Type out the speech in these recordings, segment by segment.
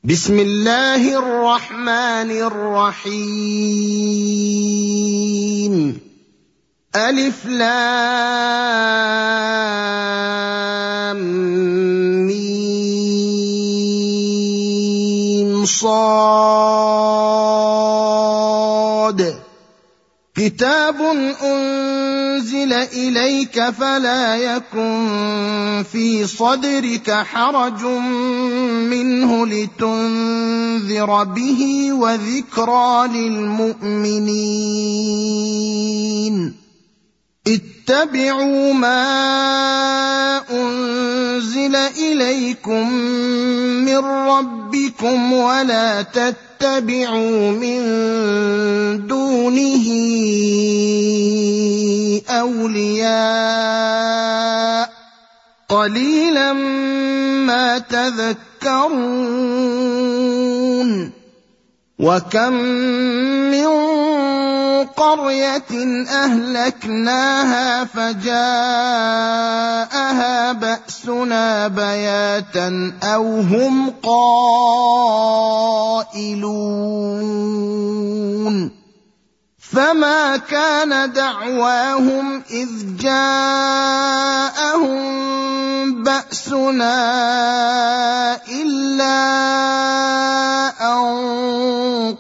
بسم الله الرحمن الرحيم. ألف لام ميم صاد. كتاب أنزل إليك فلا يكن في صدرك حرج منه لتنذر به وذكرى للمؤمنين. اتبعوا ما أنزل إليكم من ربكم ولا تتبعوا من دونه أولياء قليلا ما تذكرون. وكم من قرية أهلكناها فجاءها بأسنا بياتا أو هم قائلون. فما كان دعواهم إذ جاءهم بأسنا إلا أن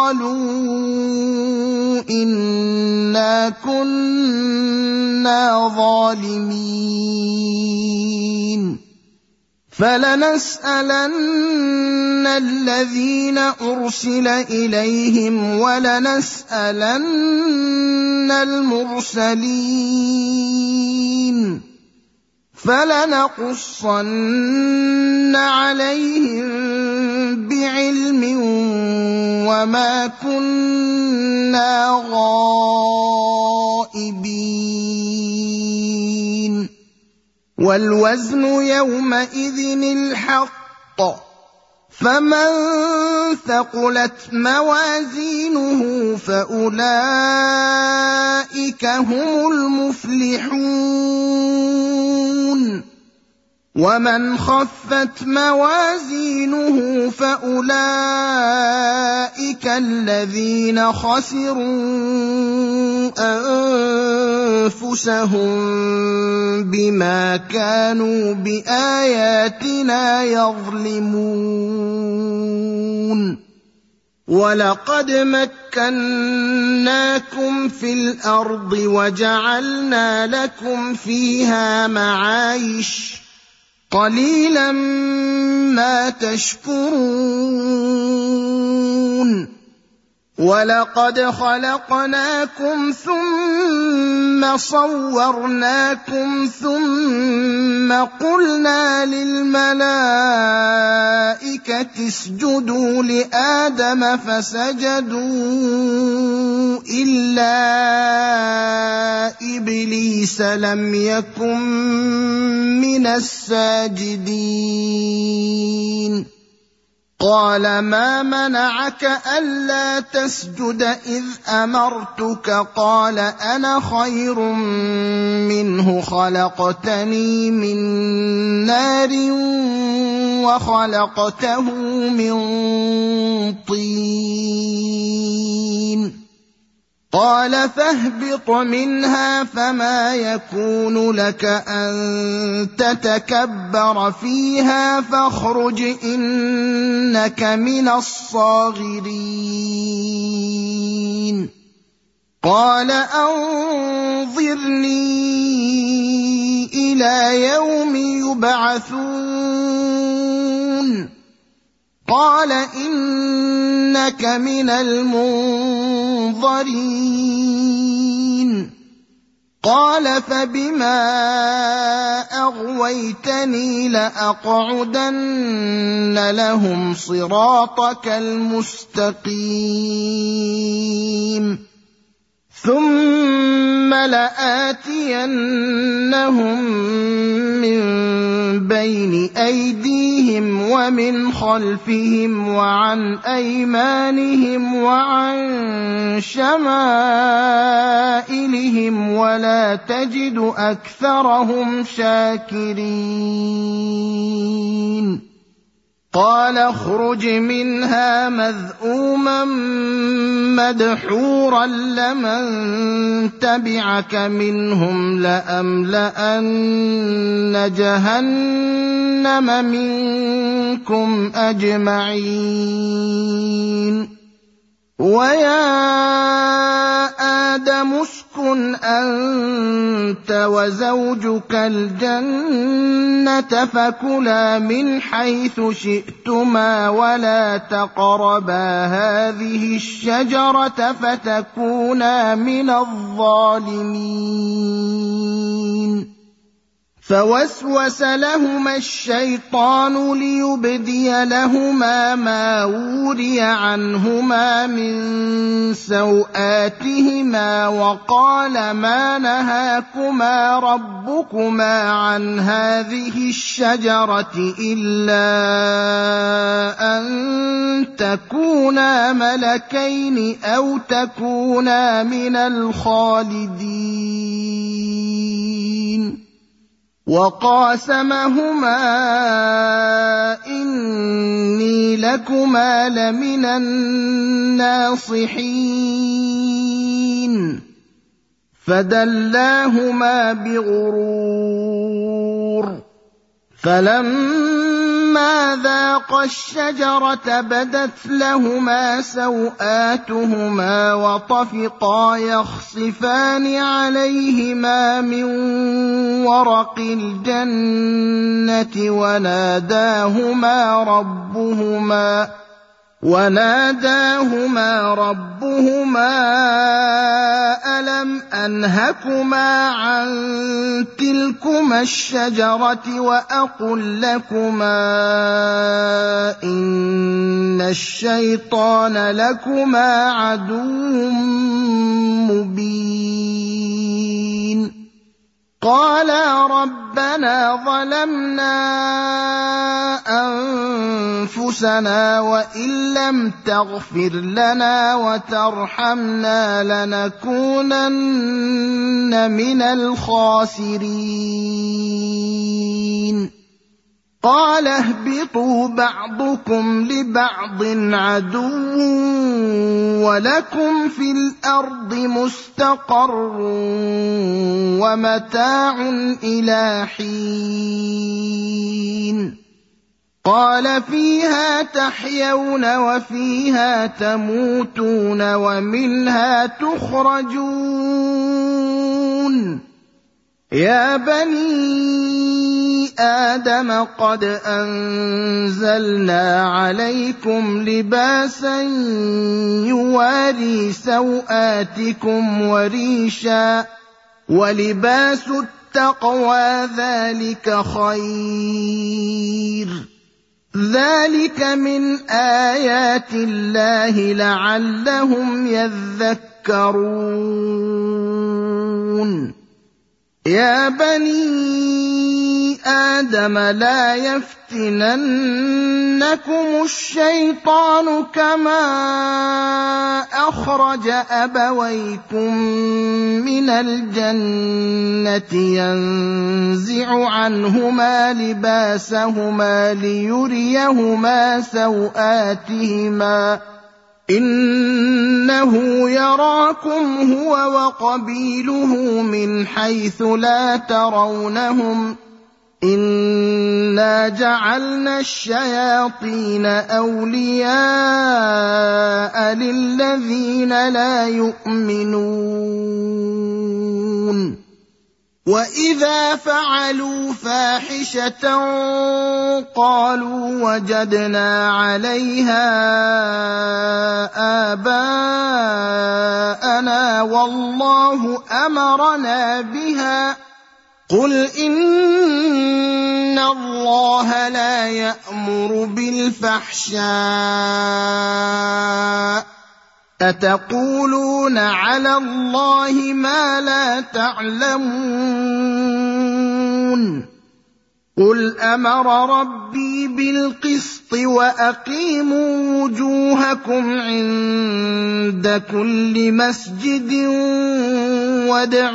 قالوا إنا كنا ظالمين. فلنسألن الذين أرسل إليهم ولنسألن المرسلين. فلنقصن عليهم بعلم وما كنا غائبين. والوزن يومئذ الحق. فمن ثقلت موازينه فأولئك هم المفلحون. ومن خفت موازينه فأولئك الذين خسروا أنفسهم بما كانوا بآياتنا يظلمون. ولقد مكناكم في الأرض وجعلنا لكم فيها معايش قليلا ما تشكرون. ولقد خلقناكم ثم صورناكم ثم قلنا للملائكة اسجدوا لآدم فسجدوا إلا إبليس لم يكن من الساجدين. قال ما منعك ألا تسجد إذ أمرتك؟ قال أنا خير منه خلقتني من نار وخلقته من طين. قال فاهبط منها فما يكون لك أن تتكبر فيها فاخرج إنك من الصاغرين. قال أنظرني إلى يوم يبعثون. قال إنك من المنظرين. قال فبما أغويتني لأقعدن لهم صراطك المستقيم ثم لآتينهم من بين أيديهم ومن خلفهم وعن أيمانهم وعن شمائلهم ولا تجد أكثرهم شاكرين. قال اخرج منها مذءوما مدحورا لمن تبعك منهم لأملأن جهنم منكم أجمعين ويا آدم اسكن أنت وزوجك الجنة فكلا من حيث شئتما ولا تقربا هذه الشجرة فتكونا من الظالمين فوسوس لهما الشيطان ليبدي لهما ما وري عنهما من سوآتهما وقال ما نهاكما ربكما عن هذه الشجرة إلا أن تكونا ملكين أو تكونا من الخالدين وقاسمهما إني لكما لمن الناصحين فدلاهما بغرور فلما ذاقا الشجرة بدت لهما سوآتهما وطفقا يخصفان عليهما من ورق الجنة وناداهما ربهما ألم أنهكما عن تلكما الشجرة وأقل لكما إن الشيطان لكما عدو مبين قالا ربنا ظلمنا أنفسنا وإن لم تغفر لنا وترحمنا لنكونن من الخاسرين قال اهبطوا بعضكم لبعض عدو ولكم في الأرض مستقر ومتاع إلى حين قال فيها تحيون وفيها تموتون ومنها تخرجون يا بني آدم قد أنزلنا عليكم لباسا يواري سوآتكم وريشا ولباس التقوى ذلك خير ذلك من آيات الله لعلهم يذكرون يا بني آدم لا يفتننكم الشيطان كما أخرج أبويكم من الجنة ينزع عنهما لباسهما ليريهما سوآتهما إنه يراكم هو وقبيله من حيث لا ترونهم إنا جعلنا الشياطين أولياء للذين لا يؤمنون وإذا فعلوا فاحشة قالوا وجدنا عليها آباءنا والله أمرنا بها قل إن الله لا يأمر بالفحشاء أتقولون على الله ما لا تعلمون قل أمر ربي بالقسط وأقيموا وجوهكم عند كل مسجد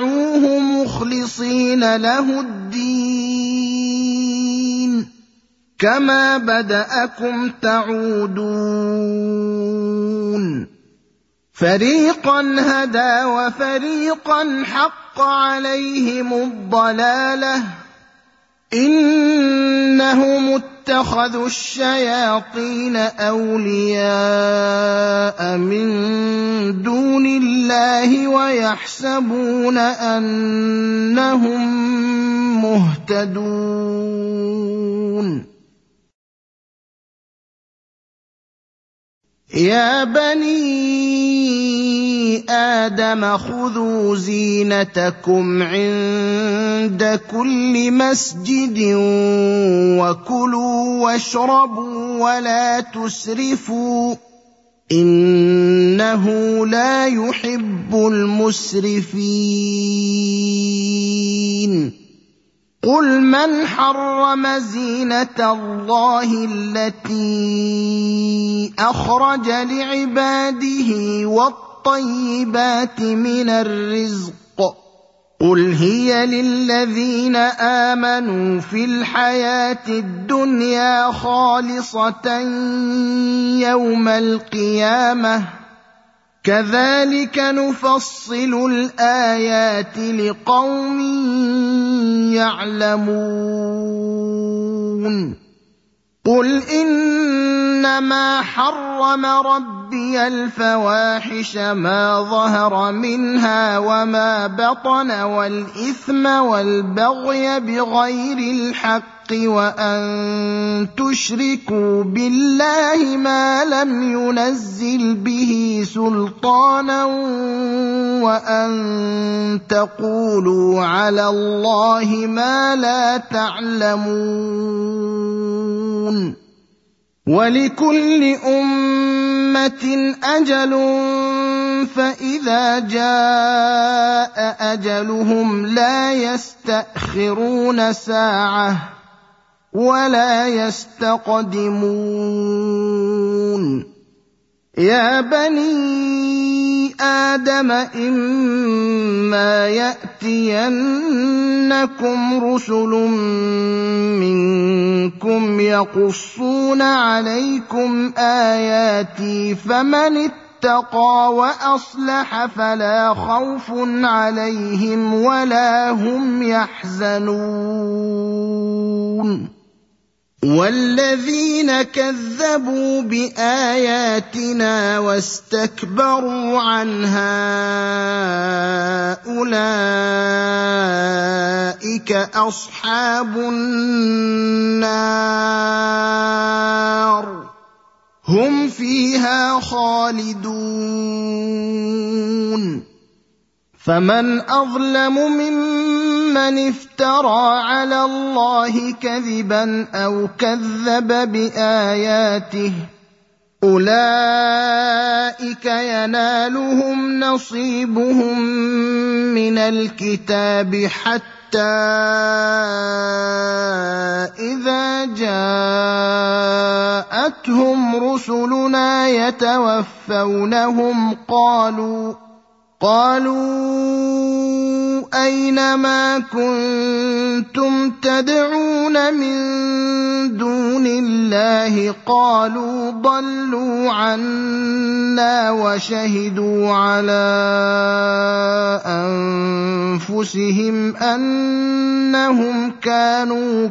وادعوه مخلصين له الدين كما بدأكم تعودون فريقا هدى وفريقا حق عليهم الضلالة إنهم اتخذوا الشياطين أولياء من دون الله ويحسبون أنهم مهتدون يا بني آدم خذوا زينتكم عند كل مسجد وكلوا واشربوا ولا تسرفوا إنه لا يحب المسرفين قل من حرم زينة الله التي أخرج لعباده والطيبات من الرزق قل هي للذين آمنوا في الحياة الدنيا خالصة يوم القيامة كذلك نفصل الآيات لقوم يعلمون قل إنما حرم ربي الفواحش ما ظهر منها وما بطن والإثم والبغي بغير الحق وأن تشركوا بالله ما لم ينزل به سلطانا وأن تقولوا على الله ما لا تعلمون ولكل أمة أجل فإذا جاء أجلهم لا يستأخرون ساعة ولا يستقدمون يا بني آدم إما يأتينكم رسل منكم يقصون عليكم آياتي فمن اتقى وأصلح فلا خوف عليهم ولا هم يحزنون والذين كذبوا بآياتنا واستكبروا عنها أولئك أصحاب النار هم فيها خالدون فمن أظلم ممن افترى على الله كذبا أو كذب بآياته أولئك ينالهم نصيبهم من الكتاب حتى إذا جاءتهم رسلنا يتوفونهم قالوا أين ما كنتم تدعون من دون الله قالوا ضلوا عنا وشهدوا على أنفسهم أنهم كانوا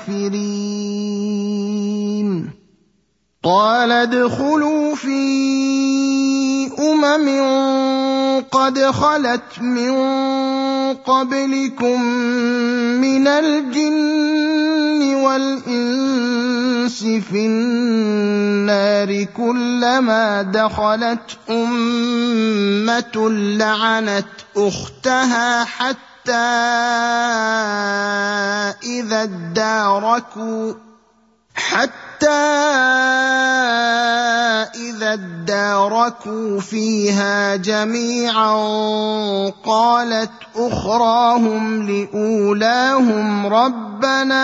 كافرين قال ادخلوا في قد خلت من قبلكم من الجن والإنس في النار كلما دخلت أمة لعنت أختها حتى إذا اداركوا فيها جميعا قالت أخراهم لأولاهم ربنا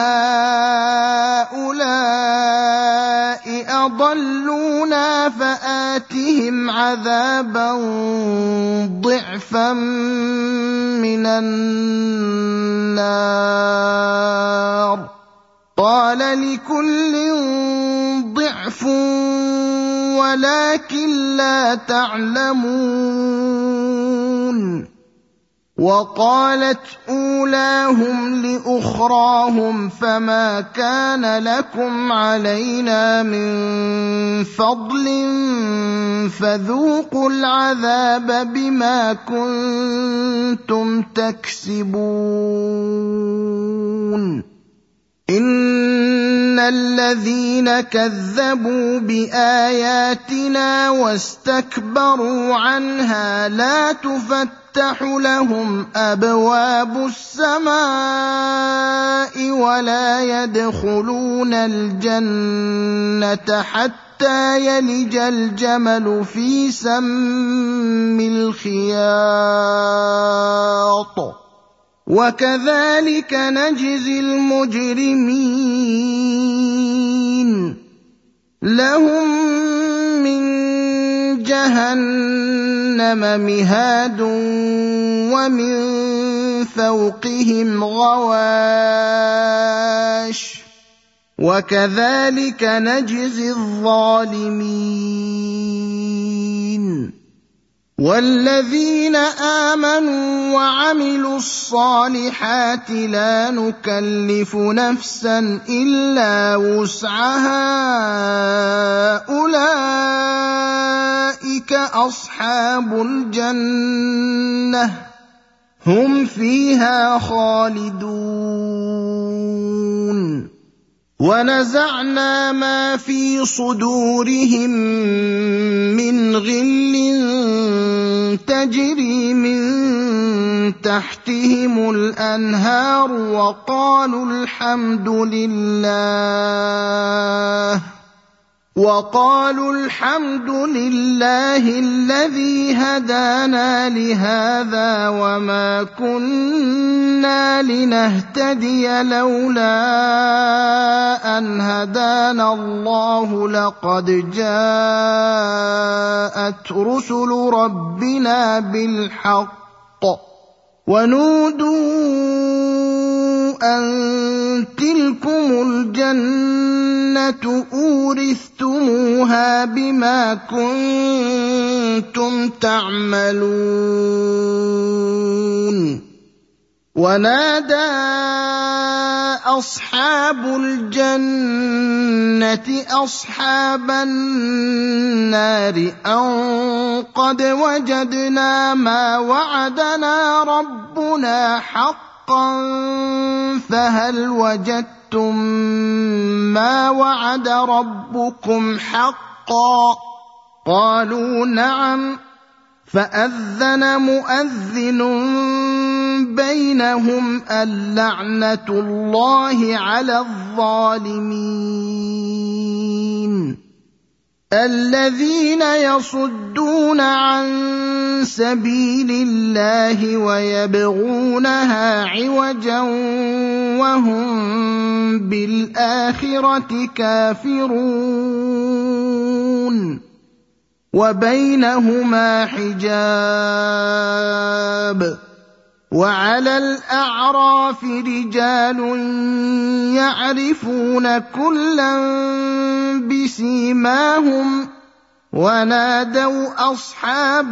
هؤلاء أضلونا فآتهم عذابا ضعفا من النار قال لكل ضعف ولكن لا تعلمون. وقالت أولاهم لأخراهم فما كان لكم علينا من فضل فذوقوا العذاب بما كنتم تكسبون. إن الذين كذبوا بآياتنا واستكبروا عنها لا تفتح لهم أبواب السماء ولا يدخلون الجنة حتى يلج الجمل في سم الخياط وكذلك نجزي المجرمين. لهم من جهنم مهاد ومن فوقهم غواش وكذلك نجزي الظالمين. والذين آمنوا وعملوا الصالحات لا نكلف نفسا إلا وسعها أولئك أصحاب الجنة هم فيها خالدون. ونزعنا ما في صدورهم من غل تجري من تحتهم الأنهار وقالوا الحمد لله الذي هدانا لهذا وما كنا لنهتدي لولا أن هدانا الله لقد جاءت رسل ربنا بالحق ونودوا أن تلكم الجنة أورثتموها بما كنتم تعملون. ونادى أصحاب الجنة أصحاب النار أن قد وجدنا ما وعدنا ربنا حقا فهل وجدتم ما وعد ربكم حقا؟ قالوا نعم. فأذن مؤذن بينهم اللعنة الله على الظالمين. الذين يصدون عن سبيل الله ويبغونها عوجا وهم بالآخرة كافرون. وبينهما حجاب. وعلى الأعراف رجال يعرفون كلا بسيماهم ونادوا أصحاب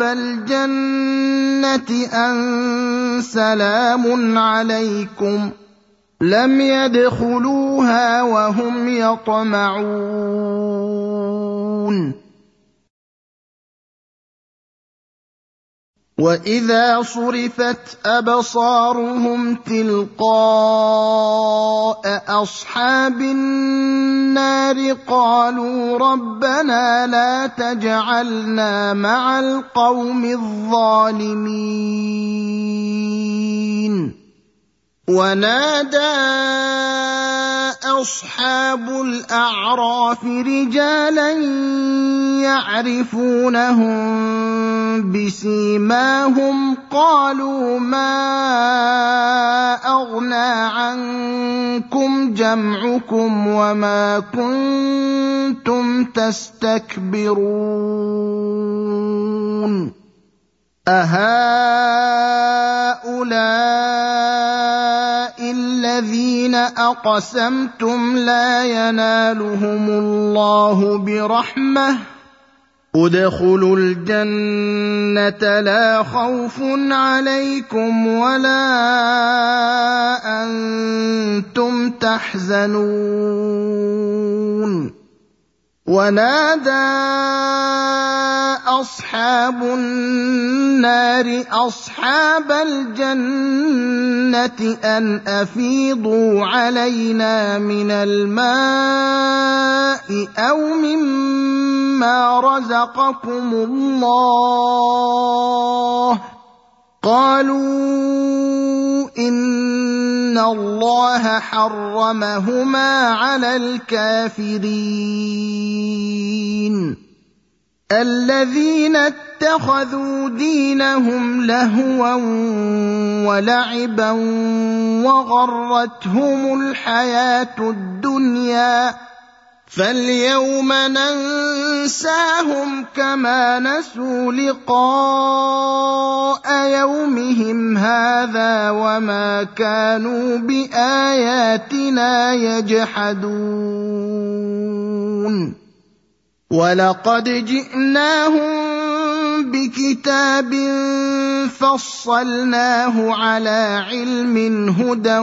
الجنة أن سلام عليكم لم يدخلوها وهم يطمعون. وإذا صرفت أبصارهم تلقاء أصحاب النار قالوا ربنا لا تجعلنا مع القوم الظالمين. ونادى أصحاب الأعراف رجالا يعرفونهم بسيماهم قالوا ما أغنى عنكم جمعكم وما كنتم تستكبرون أهؤلاء الذين الذين أقسمتم لا ينالهم الله برحمة ادخلوا الجنة لا خوف عليكم ولا أنتم تحزنون ونادى أصحاب النار أصحاب الجنة أن أفيضوا علينا من الماء أو مما رزقكم الله قالوا إن الله حرمهما على الكافرين الذين اتخذوا دينهم لهوا ولعبا وغرتهم الحياة الدنيا فاليوم ننساهم كما نسوا لقاء يومهم هذا وما كانوا بآياتنا يجحدون ولقد جئناهم بكتاب فصلناه على علم هدى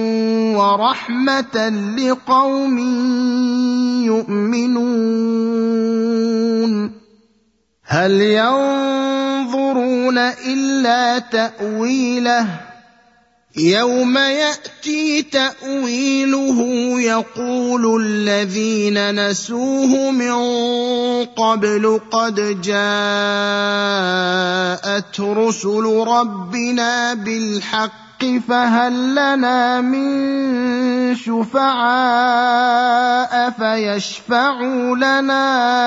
ورحمة لقوم يؤمنون هل ينظرون إلا تأويله يوم يأتي تأويله يقول الذين نسوه من قبل قد جاءت رسل ربنا بالحق فهل لنا من شفعاء فيشفعوا لنا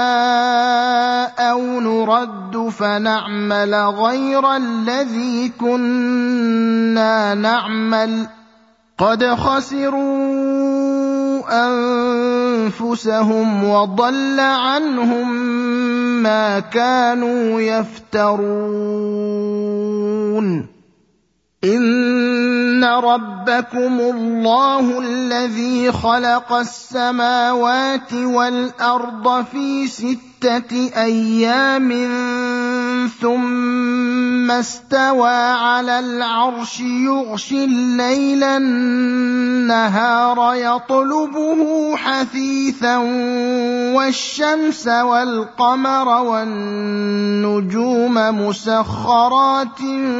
أو نرد فنعمل غير الذي كنا نعمل قد خسروا أنفسهم وضل عنهم ما كانوا يفترون إن ربكم الله الذي خلق السماوات والأرض في 6 أيام ثم استوى على العرش يغشي الليل النهار يطلبه حثيثا والشمس والقمر والنجوم مسخرات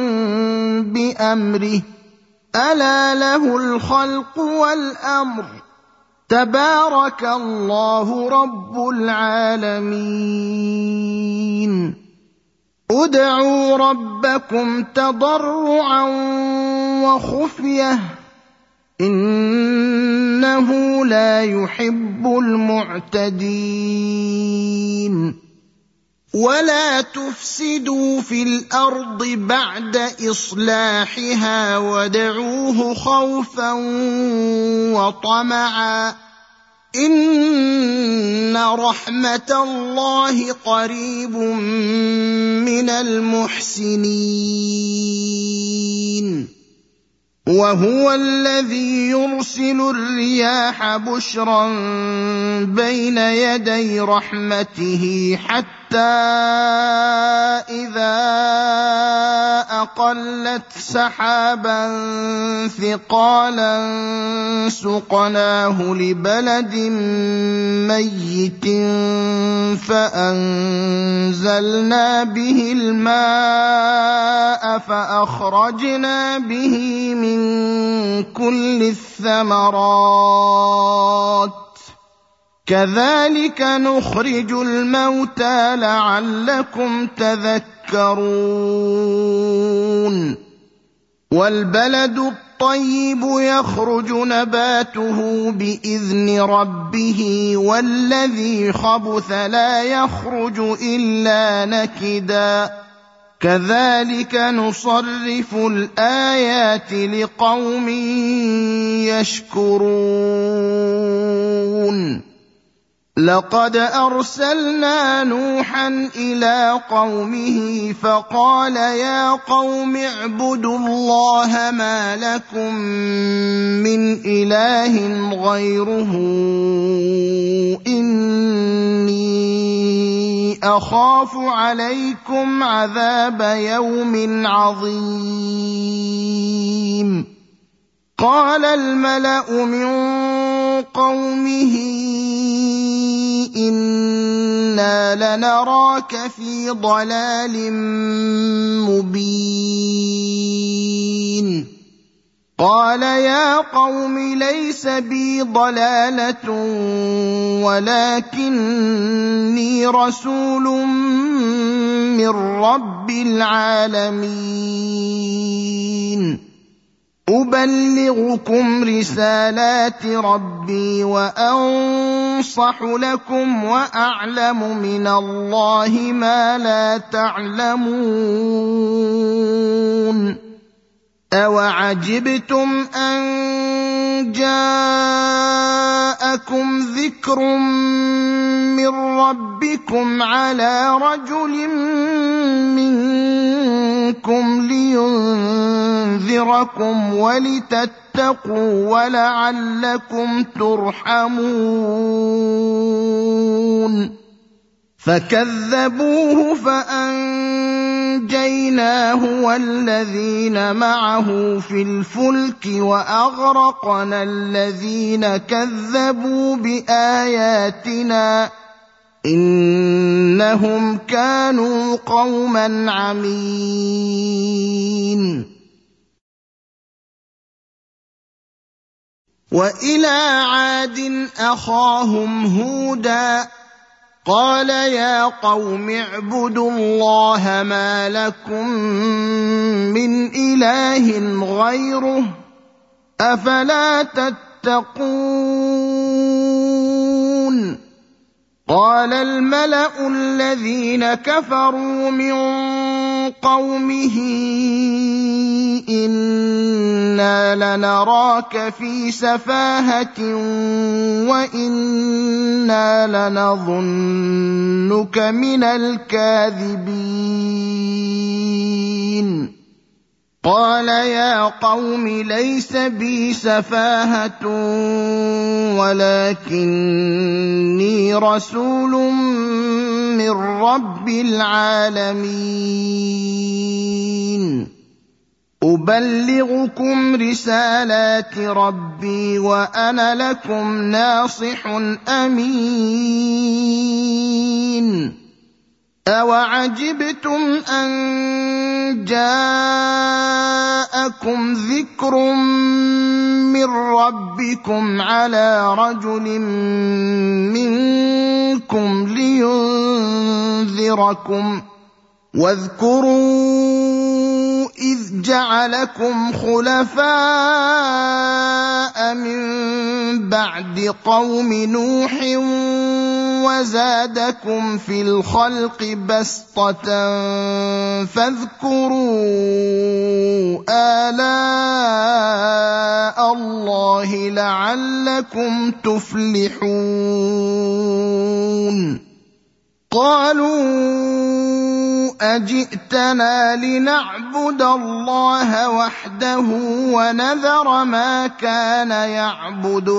بأمره ألا له الخلق والأمر تبارك الله رب العالمين ادعوا ربكم تضرعا وخفية إنه لا يحب المعتدين ولا تفسدوا في الأرض بعد إصلاحها وادعوه خوفا وطمعا إن رحمة الله قريب من المحسنين وهو الذي يرسل الرياح بشرا بين يدي رحمته حتى إذا أقلت سحابا ثقالا سقناه لبلد ميت فأنزلنا به الماء فأخرجنا به من كل الثمرات كذلك نخرج الموتى لعلكم تذكرون والبلد الطيب يخرج نباته بإذن ربه والذي خبث لا يخرج إلا نكدا كذلك نصرف الآيات لقوم يشكرون لقد أرسلنا نوحا إلى قومه فقال يا قوم اعبدوا الله ما لكم من إله غيره إني أخاف عليكم عذاب يوم عظيم. قال الملأ من قومه إنا لنراك في ضلال مبين. قال يا قوم ليس بي ضلالة ولكني رسول من رب العالمين أبلغكم رسالات ربي وأنصح لكم وأعلم من الله ما لا تعلمون. أوعجبتم أن جاءكم ذكر من ربكم على رجل منكم لينذركم ولتتقوا ولعلكم ترحمون. فكذبوه فأنجيناه والذين معه في الفلك وأغرقنا الذين كذبوا بآياتنا إنهم كانوا قوما عمين. وإلى عاد أخاهم هودا قال يا قوم اعبدوا الله ما لكم من إله غيره أفلا تتقون. قال الملأ الذين كفروا من قومه إنا لنراك في سفاهة وإنا لنظنك من الكاذبين. قال يا قوم ليس بي سفاهة ولكني رسول من رب العالمين أبلغكم رسالات ربي وأنا لكم ناصح أمين. أوعجبتم أن جاءكم ذكر من ربكم على رجل منكم لينذركم واذكروا إذ جعلكم خلفاء من بعد قوم نوح وزادكم في الخلق بسطة فاذكروا آلاء الله لعلكم تفلحون. قالوا أجئتنا لنعبد الله وحده ونذر ما كان يعبد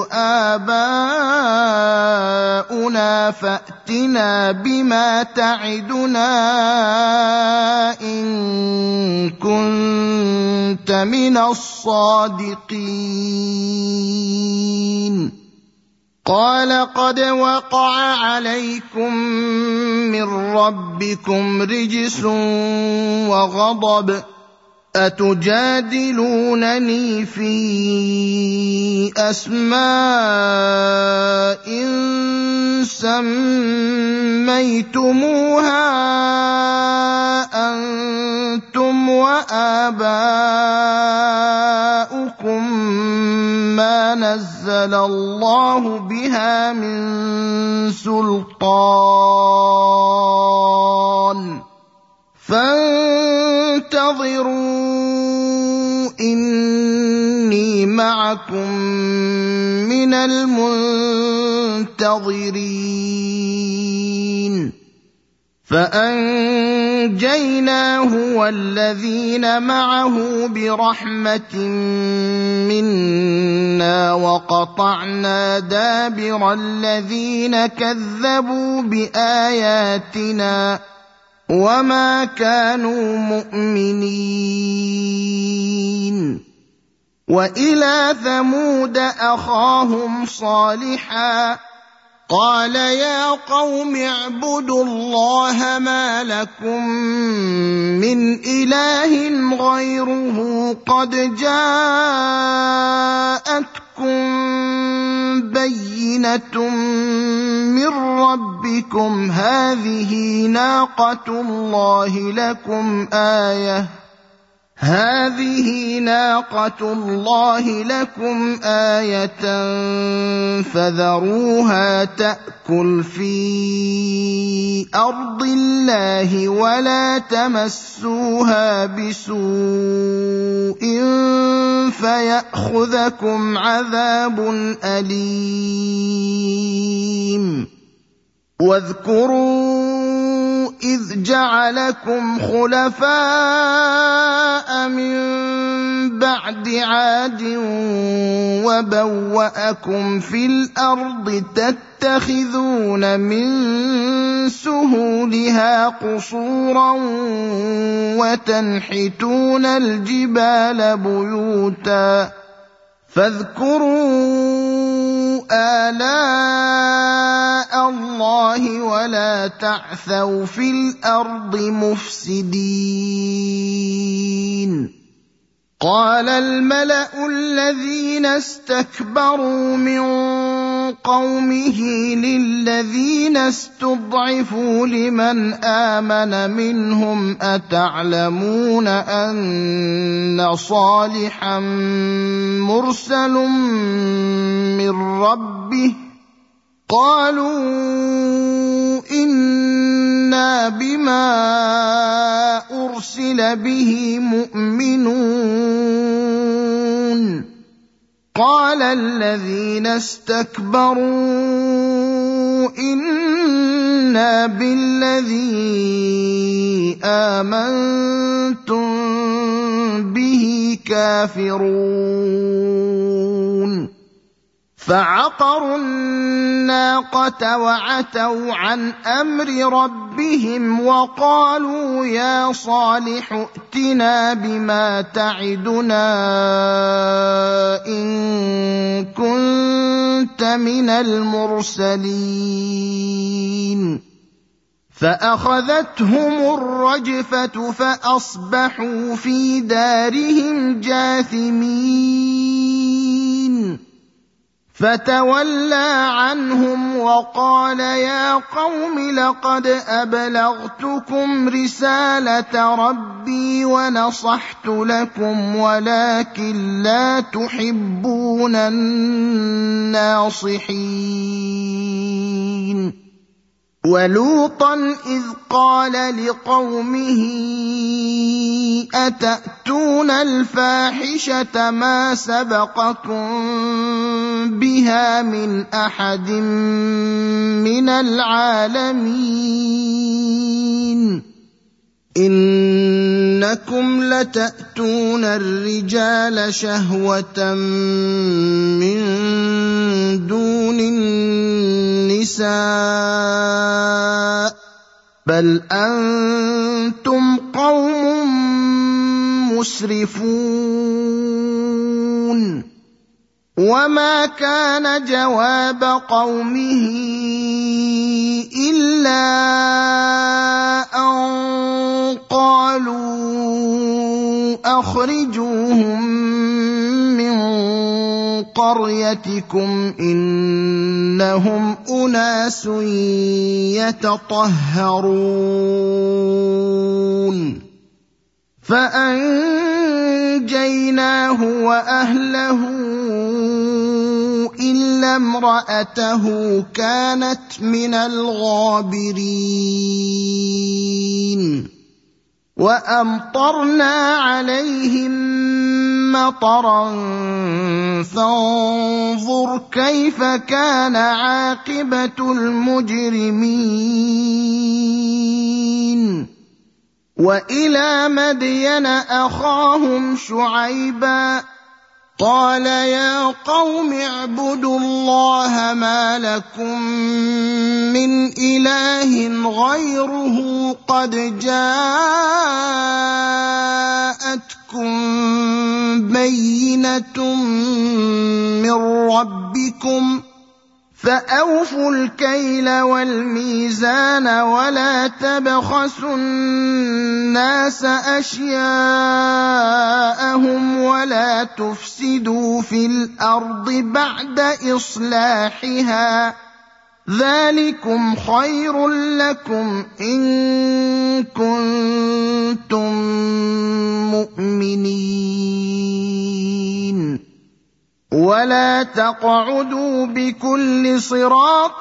آباؤنا فأتنا بما تعدنا إن كنت من الصادقين. قال قد وقع عليكم من ربكم رجس وغضب أتجادلونني في أسماء سميتموها أنتم وآباؤكم ما نزل الله بها من سلطان فانتظروا إني معكم من المنتظرين. منتظرين فأنجيناه والذين معه برحمة منا وقطعنا دابر الذين كذبوا بآياتنا وما كانوا مؤمنين وإلى ثمود أخاهم صالحا قال يا قوم اعبدوا الله ما لكم من إله غيره قد جاءتكم بينة من ربكم هذه ناقة الله لكم آية فذروها تأكل في أرض الله ولا تمسوها بسوء فيأخذكم عذاب أليم واذكروا إذ جعلكم خلفاء من بعد عاد وبوأكم في الأرض تتخذون من سهولها قصورا وتنحتون الجبال بيوتا فاذكروا آلاء الله ولا تعثوا في الأرض مفسدين قال الملأ الذين استكبروا من قومه للذين استضعفوا لمن آمن منهم أتعلمون أن صالحا مرسل من ربه قالوا إنا بما أرسل به مؤمنون قال الذين استكبروا إنا بالذي آمنتم به كافرون فعقروا الناقة وعتوا عن أمر ربهم وقالوا يا صالح ائتنا بما تعدنا إن كنت من المرسلين فأخذتهم الرجفة فأصبحوا في دارهم جاثمين فتولى عنهم وقال يا قوم لقد أبلغتكم رسالة ربي ونصحت لكم ولكن لا تحبون الناصحين ولوطا إذ قال لقومه أتأتون الفاحشة ما سبقكم بها من أحد من العالمين إنكم لتأتون الرجال شهوة من دون النساء بل أنتم قوم مسرفون وما كان جواب قومه إلا أن قالوا أخرجوهم من قريتكم إنهم أناس يتطهرون فأنجيناه وأهله إلا امرأته كانت من الغابرين وأمطرنا عليهم مطرا فانظر كيف كان عاقبة المجرمين وإلى مدين أخاهم شعيبا قال يا قوم اعبدوا الله ما لكم من إله غيره قد جاءتكم بينة من ربكم فأوفوا الكيل والميزان ولا تبخسوا الناس أشياءهم ولا تفسدوا في الأرض بعد إصلاحها ذلكم خير لكم إن كنتم مؤمنين ولا تقعدوا بكل صراط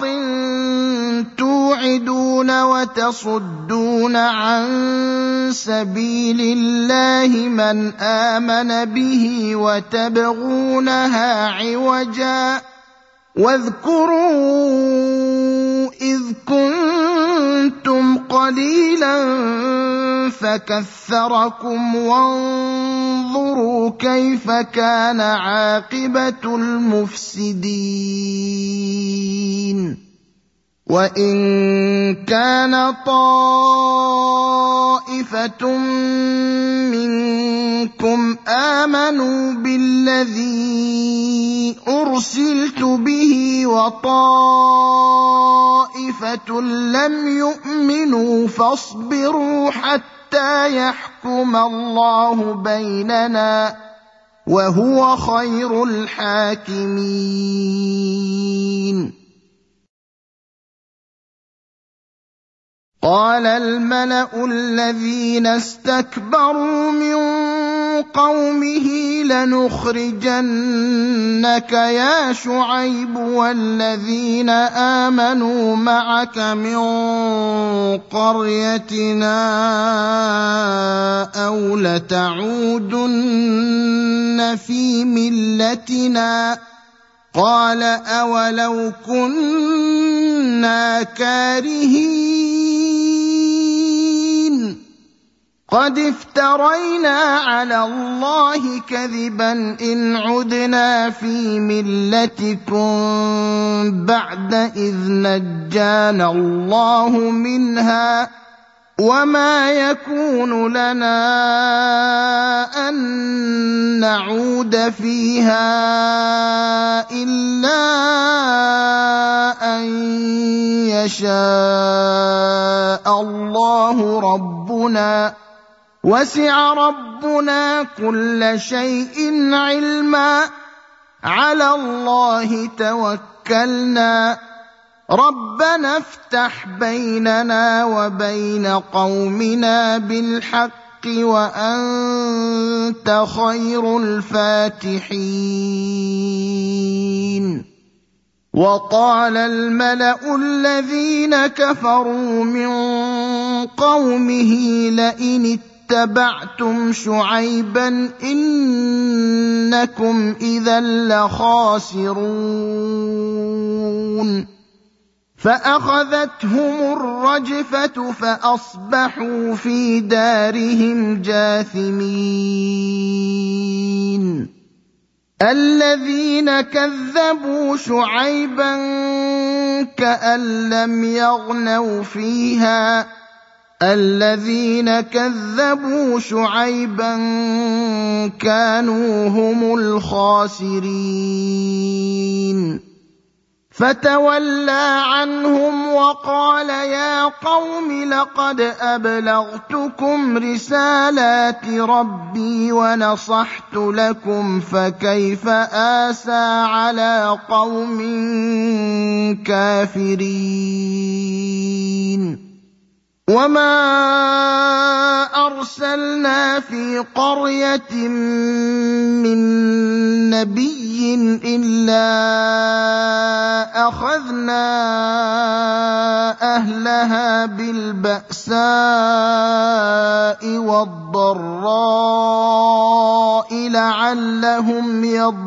توعدون وتصدون عن سبيل الله من آمن به وتبغونها عوجا واذكروا إذ كنتم قليلا فكثركم وانظروا كيف كان عاقبة المفسدين وإن كان طائفة منكم آمنوا بالذي أرسلت به وطائفة لم يؤمنوا فاصبروا حتى يحكم الله بيننا وهو خير الحاكمين قال الملأ الذين استكبروا من قومه لنخرجنك يا شعيب والذين آمنوا معك من قريتنا أو لتعودن في ملتنا قال أولو كنا كارهين قد افترينا على الله كذبا إن عدنا في ملتكم بعد إذ نجانا الله منها وما يكون لنا أن نعود فيها إلا أن يشاء الله ربنا وسع ربنا كل شيء علما على الله توكلنا ربنا افتح بيننا وبين قومنا بالحق وأنت خير الفاتحين وقال الملأ الذين كفروا من قومه لئن اتبعتم شعيبا إنكم إذا لخاسرون فأخذتهم الرجفة فأصبحوا في دارهم جاثمين الذين كذبوا شعيبا كأن لم يغنوا فيها الذين كذبوا شعيبا كانوا هم الخاسرين فتولى عنهم وقال يا قوم لقد أبلغتكم رسالات ربي ونصحت لكم فكيف آسى على قوم كافرين وما أرسلنا في قرية من نبي نبي إلا أخذنا أهلها بالبأساء والضراء لعلهم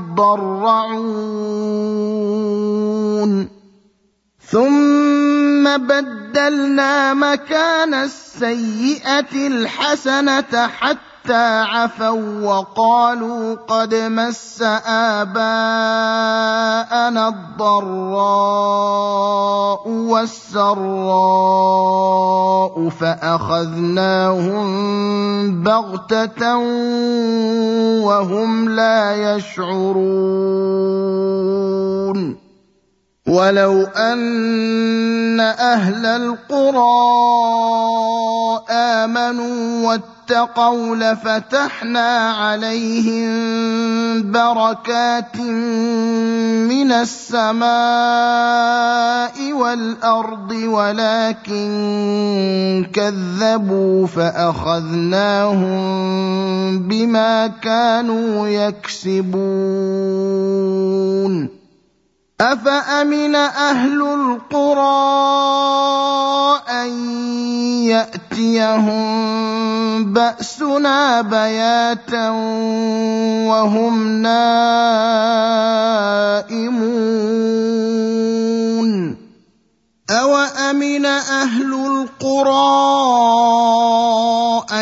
يضرعون ثم بدلنا مكان السيئة الحسنة حتى عفوا وقالوا قد مس آباءنا الضراء والسراء فأخذناهم بغتة وهم لا يشعرون ولو أن أهل القرى آمنوا واتقوا لفتحنا عليهم بركات من السماء والأرض ولكن كذبوا فأخذناهم بما كانوا يكسبون أفأمن أهل القرى أن يأتيهم بأسنا بياتا وهم نائمون أوأمن أهل القرى أن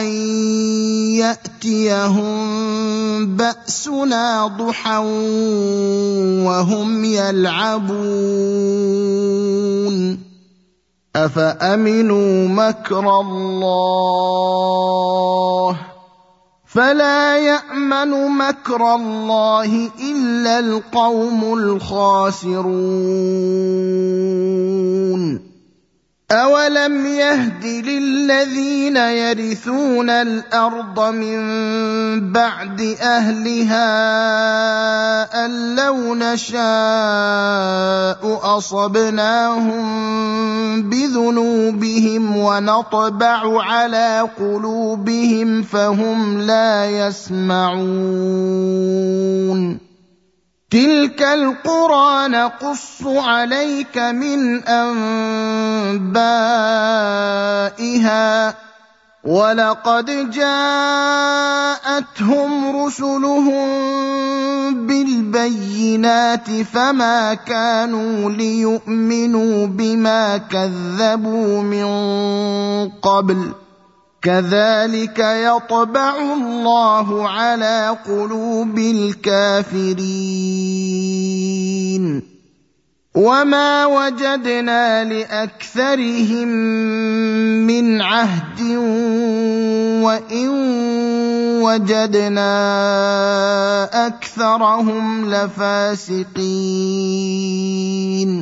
يأتيهم بأسنا ضحى وهم يلعبون أفأمنوا مكر الله فلا يأمن مكر الله إلا القوم الخاسرون أولم يهد للذين يرثون الأرض من بعد أهلها أن لو نشاء أصبناهم بذنوبهم ونطبع على قلوبهم فهم لا يسمعون تلك القرى نقص عليك من أنبائها ولقد جاءتهم رسلهم بالبينات فما كانوا ليؤمنوا بما كذبوا من قبل كذلك يطبع الله على قلوب الكافرين وما وجدنا لأكثرهم من عهد وإن وجدنا أكثرهم لفاسقين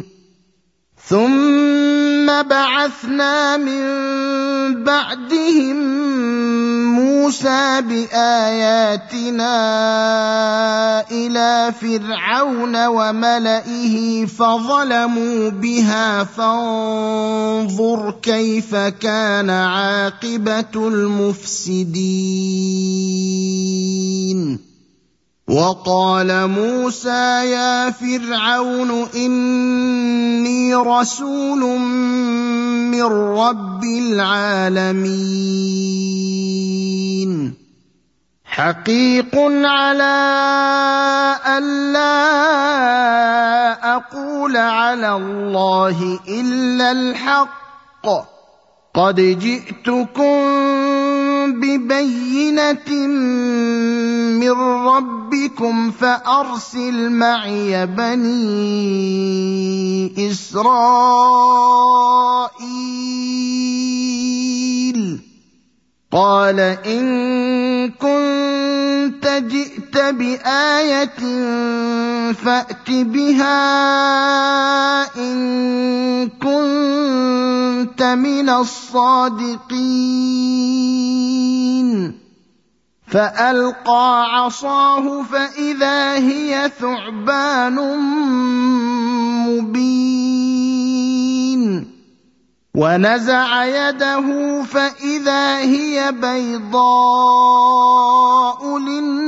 ثم بعثنا من بعدهم موسى بآياتنا إلى فرعون وملئه فظلموا بها فانظر كيف كان عاقبة المفسدين وقال موسى يا فرعون إني رسول من رب العالمين حقيق على ألا أقول على الله إلا الحق قد جئتكم ببينة من ربكم فأرسل معي بني إسرائيل قال إن كنت جئت بآية فأت بها إن كنت من الصادقين فألقى عصاه فإذا هي ثعبان مبين ونزع يده فإذا هي بيضاء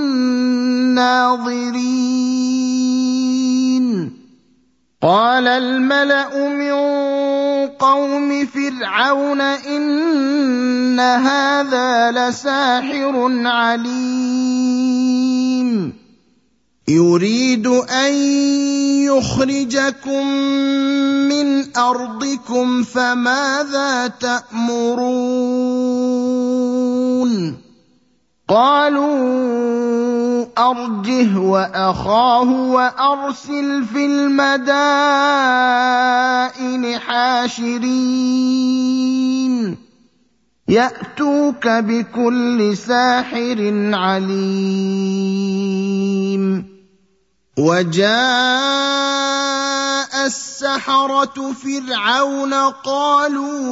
للناظرين قال الملأ من قوم فرعون إن هذا لساحر عليم يريد أن يخرجكم من أرضكم فماذا تأمرون قالوا أرجه وأخاه وأرسل في المدائن حاشرين يأتوك بكل ساحر عليم وجاء السحرة فرعون قالوا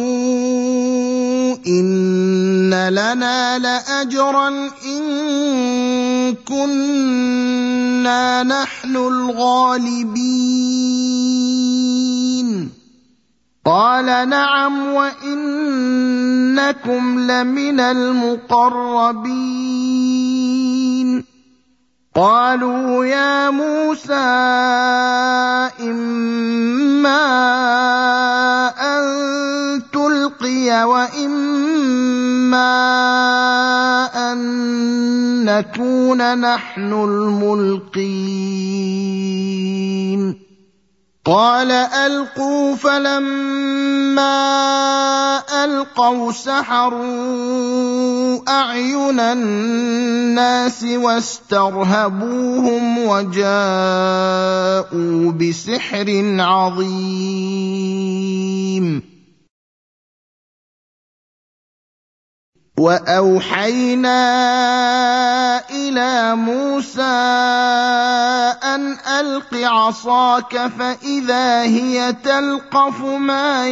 إن لنا لأجرا إن كنا نحن الغالبين قال نعم وإنكم لمن المقربين قالوا يا موسى إما أن تلقي وإما أن نكون نحن الملقين قال ألقوا فلما ألقوا سحروا أعين الناس واسترهبوهم وجاءوا بسحر عظيم وأوحينا إلى موسى أن ألق عصاك فإذا هي تلقف ما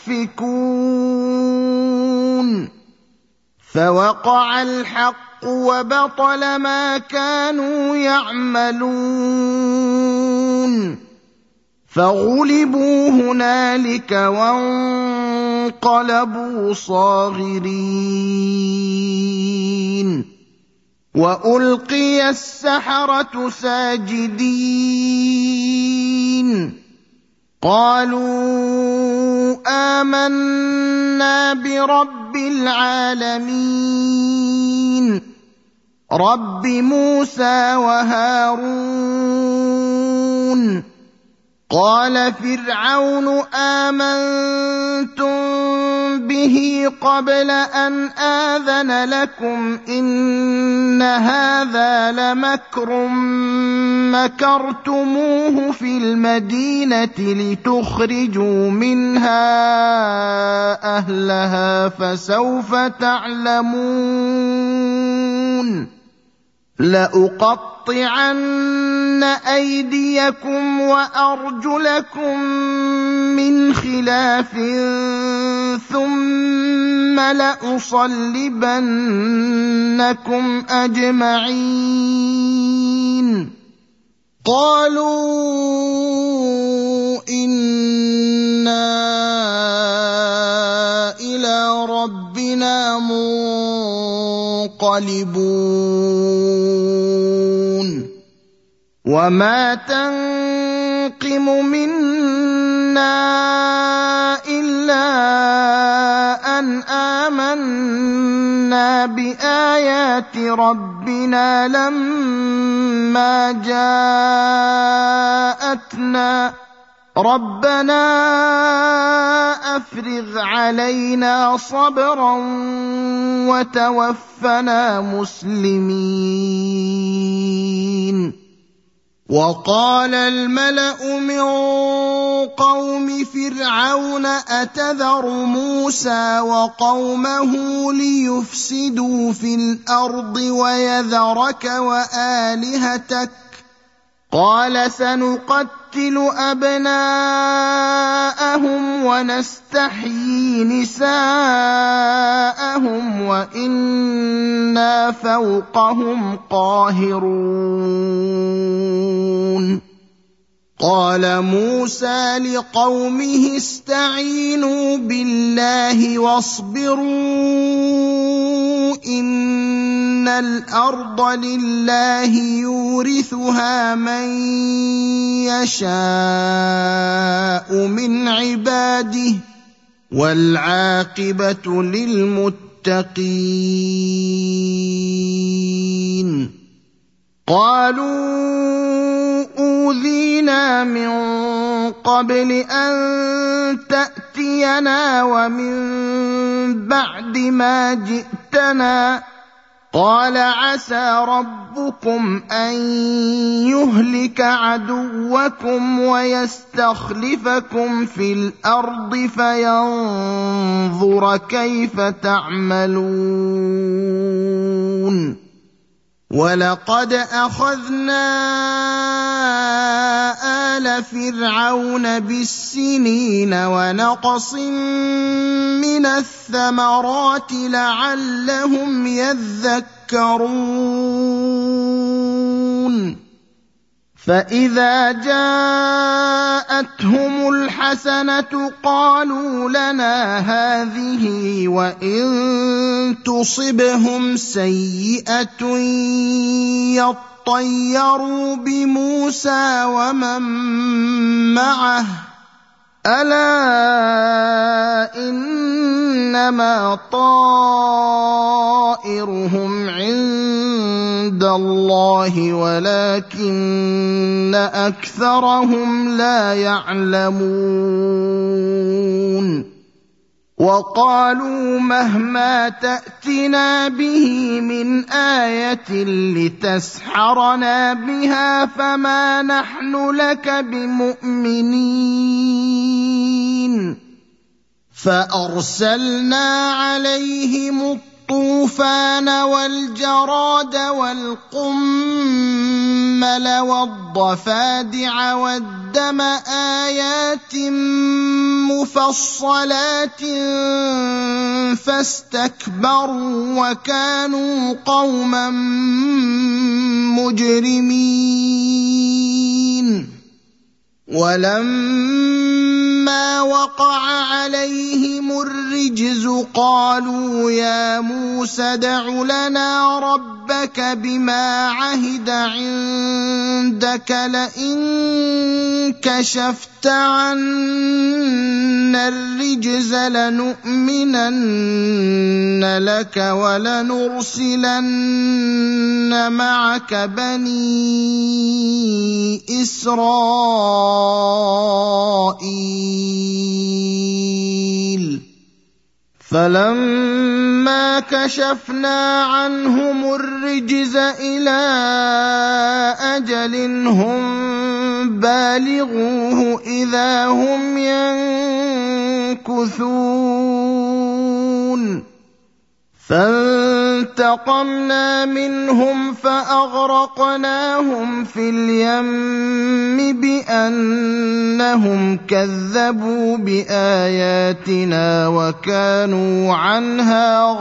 يأفكون فوقع الحق وبطل ما كانوا يعملون فغلبوا هنالك وانقلبوا صاغرين وألقي السحرة ساجدين قالوا آمنا برب العالمين رب موسى وهارون قال فرعون آمنتم به قبل أن آذن لكم إن هذا لمكر مكرتموه في المدينة لتخرجوا منها أهلها فسوف تعلمون لأقطعن أيديكم وأرجلكم من خلاف ثم لأصلبنكم أجمعين قالوا إنا إلى ربنا منقلبون وما تنقم منا إلا أن آمنا بآيات ربنا لما جاءتنا ربنا أفرغ علينا صبرا وتوفنا مسلمين وقال الملأ من قوم فرعون أتذر موسى وقومه ليفسدوا في الأرض ويذرك وآلهتك قال سنقتل أبناءهم ونستحيي نساءهم وإنا فوقهم قاهرون قال موسى لقومه استعينوا بالله واصبروا إن الأرض لله يورثها من يشاء من عباده والعاقبة للمتقين. قالوا أوذينا من قبل أن تأتينا ومن بعد ما جئتنا قال عسى ربكم أن يهلك عدوكم ويستخلفكم في الأرض فينظر كيف تعملون. ولقد أخذنا آل فرعون بالسنين ونقص من الثمرات لعلهم يذكرون. فإذا جاءتهم الحسنة قالوا لنا هذه وإن تصبهم سيئة يطيروا بموسى ومن معه ألا إنما طائرهم عند الله ولكن أكثرهم لا يعلمون. وقالوا مهما تأتنا به من آية لتسحرنا بها فما نحن لك بمؤمنين. فأرسلنا عليهم الطوفان والجراد والقمل والضفادع والدم آيات مفصلات فاستكبروا وكانوا قوما مجرمين. ولما وقع عليهم الرجز قالوا يا موسى ادع لنا ربك بما عهد عندك لئن كشفت عنا الرجز لنؤمنن لك ولنرسلن معك بني إسرائيل. فلما كشفنا عنهم الرجز إلى أجل هم بالغوه إذا هم ينكثون. فانتقمنا منهم فأغرقناهم في اليم بأنهم كذبوا بآياتنا وكانوا عنها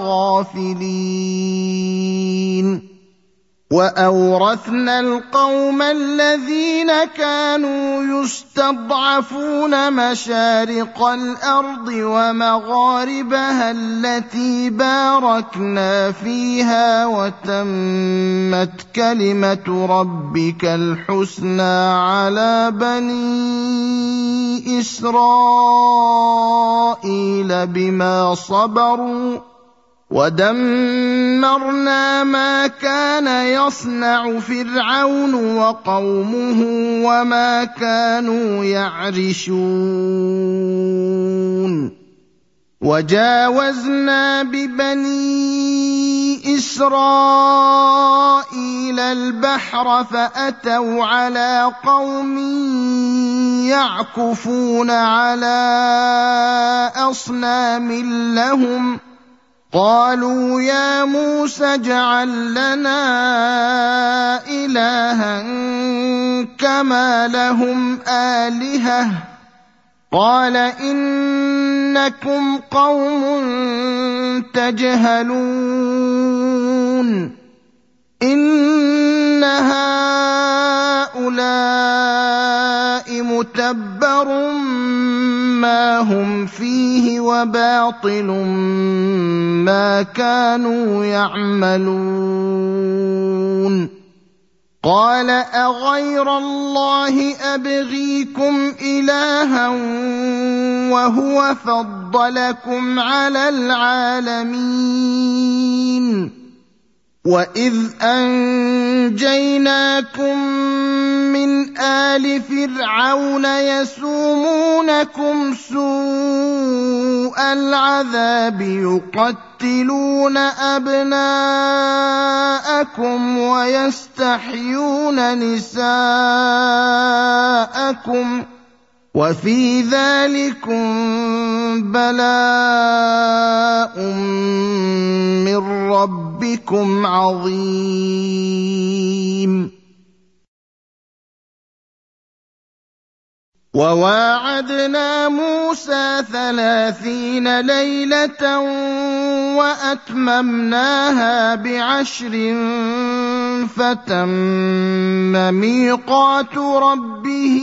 غافلين. وأورثنا القوم الذين كانوا يستضعفون مشارق الأرض ومغاربها التي باركنا فيها وتمت كلمة ربك الحسنى على بني إسرائيل بما صبروا ودمرنا ما كان يصنع فرعون وقومه وما كانوا يعرشون. وجاوزنا ببني إسرائيل البحر فأتوا على قوم يعكفون على أصنام لهم قالوا يا موسى اجعل لنا إلها كما لهم آلهة قال إنكم قوم تجهلون. إن هؤلاء مُتَبَّرٌ مَا هُمْ فِيهِ وَبَاطِلٌ مَا كَانُوا يَعْمَلُونَ قَالَ أَغَيْرَ اللَّهِ أَبْغِيكُمْ إِلَٰهًا وَهُوَ فَضَّلَكُمْ عَلَى الْعَالَمِينَ وَإِذْ أَنجَيْنَاكُم مِّنْ آلِ فِرْعَوْنَ يَسُومُونَكُمْ سُوءَ الْعَذَابِ يُقَتِّلُونَ أَبْنَاءَكُمْ وَيَسْتَحْيُونَ نِسَاءَكُمْ وَفِي ذَٰلِكُم بَلَاءٌ مِّن رَّبِّكُمْ عَظِيمٌ وَوَاعَدْنَا مُوسَىٰ 30 لَيْلَةً وَأَتْمَمْنَاهَا ب10 فَتَمَّ مِيقَاتُ رَبِّهِ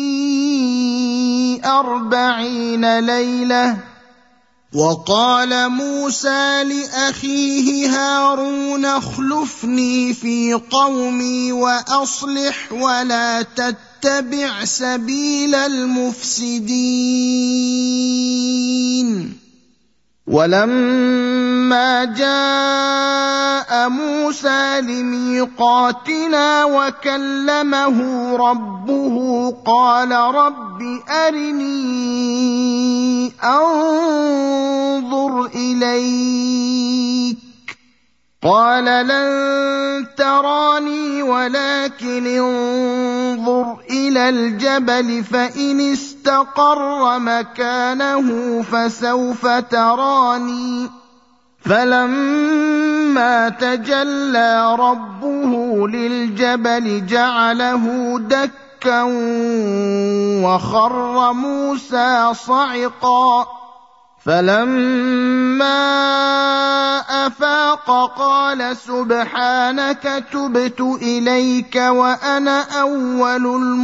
40 لَيْلَةً وَقَالَ مُوسَىٰ لِأَخِيهِ هَارُونَ اخْلُفْنِي فِي قَوْمِي وَأَصْلِحْ وَلَا تَتَّبِعْ سَبِيلَ الْمُفْسِدِينَ وَلَمَّا جَاءَ مُوسَىٰ لِمِيقَاتِنَا وَكَلَّمَهُ رَبُّهُ قَالَ رَبِّ أَرِنِي أَنظُرْ إِلَيْكَ قَالَ لَن تَرَانِي وَلَكِنِ انظُرْ إِلَى الْجَبَلِ فَإِنِ اسْتَقَرَّ مَكَانَهُ فَسَوْفَ تَرَانِي فَلَمَّا تَجَلَّىٰ رَبُّهُ لِلْجَبَلِ جَعَلَهُ دَكًّا وَخَرَّ مُوسَىٰ صَعِقًا فَلَمَّا أَفَاقَ قَالَ سُبْحَانَكَ تُبْتُ إِلَيْكَ وَأَنَا أَوَّلُ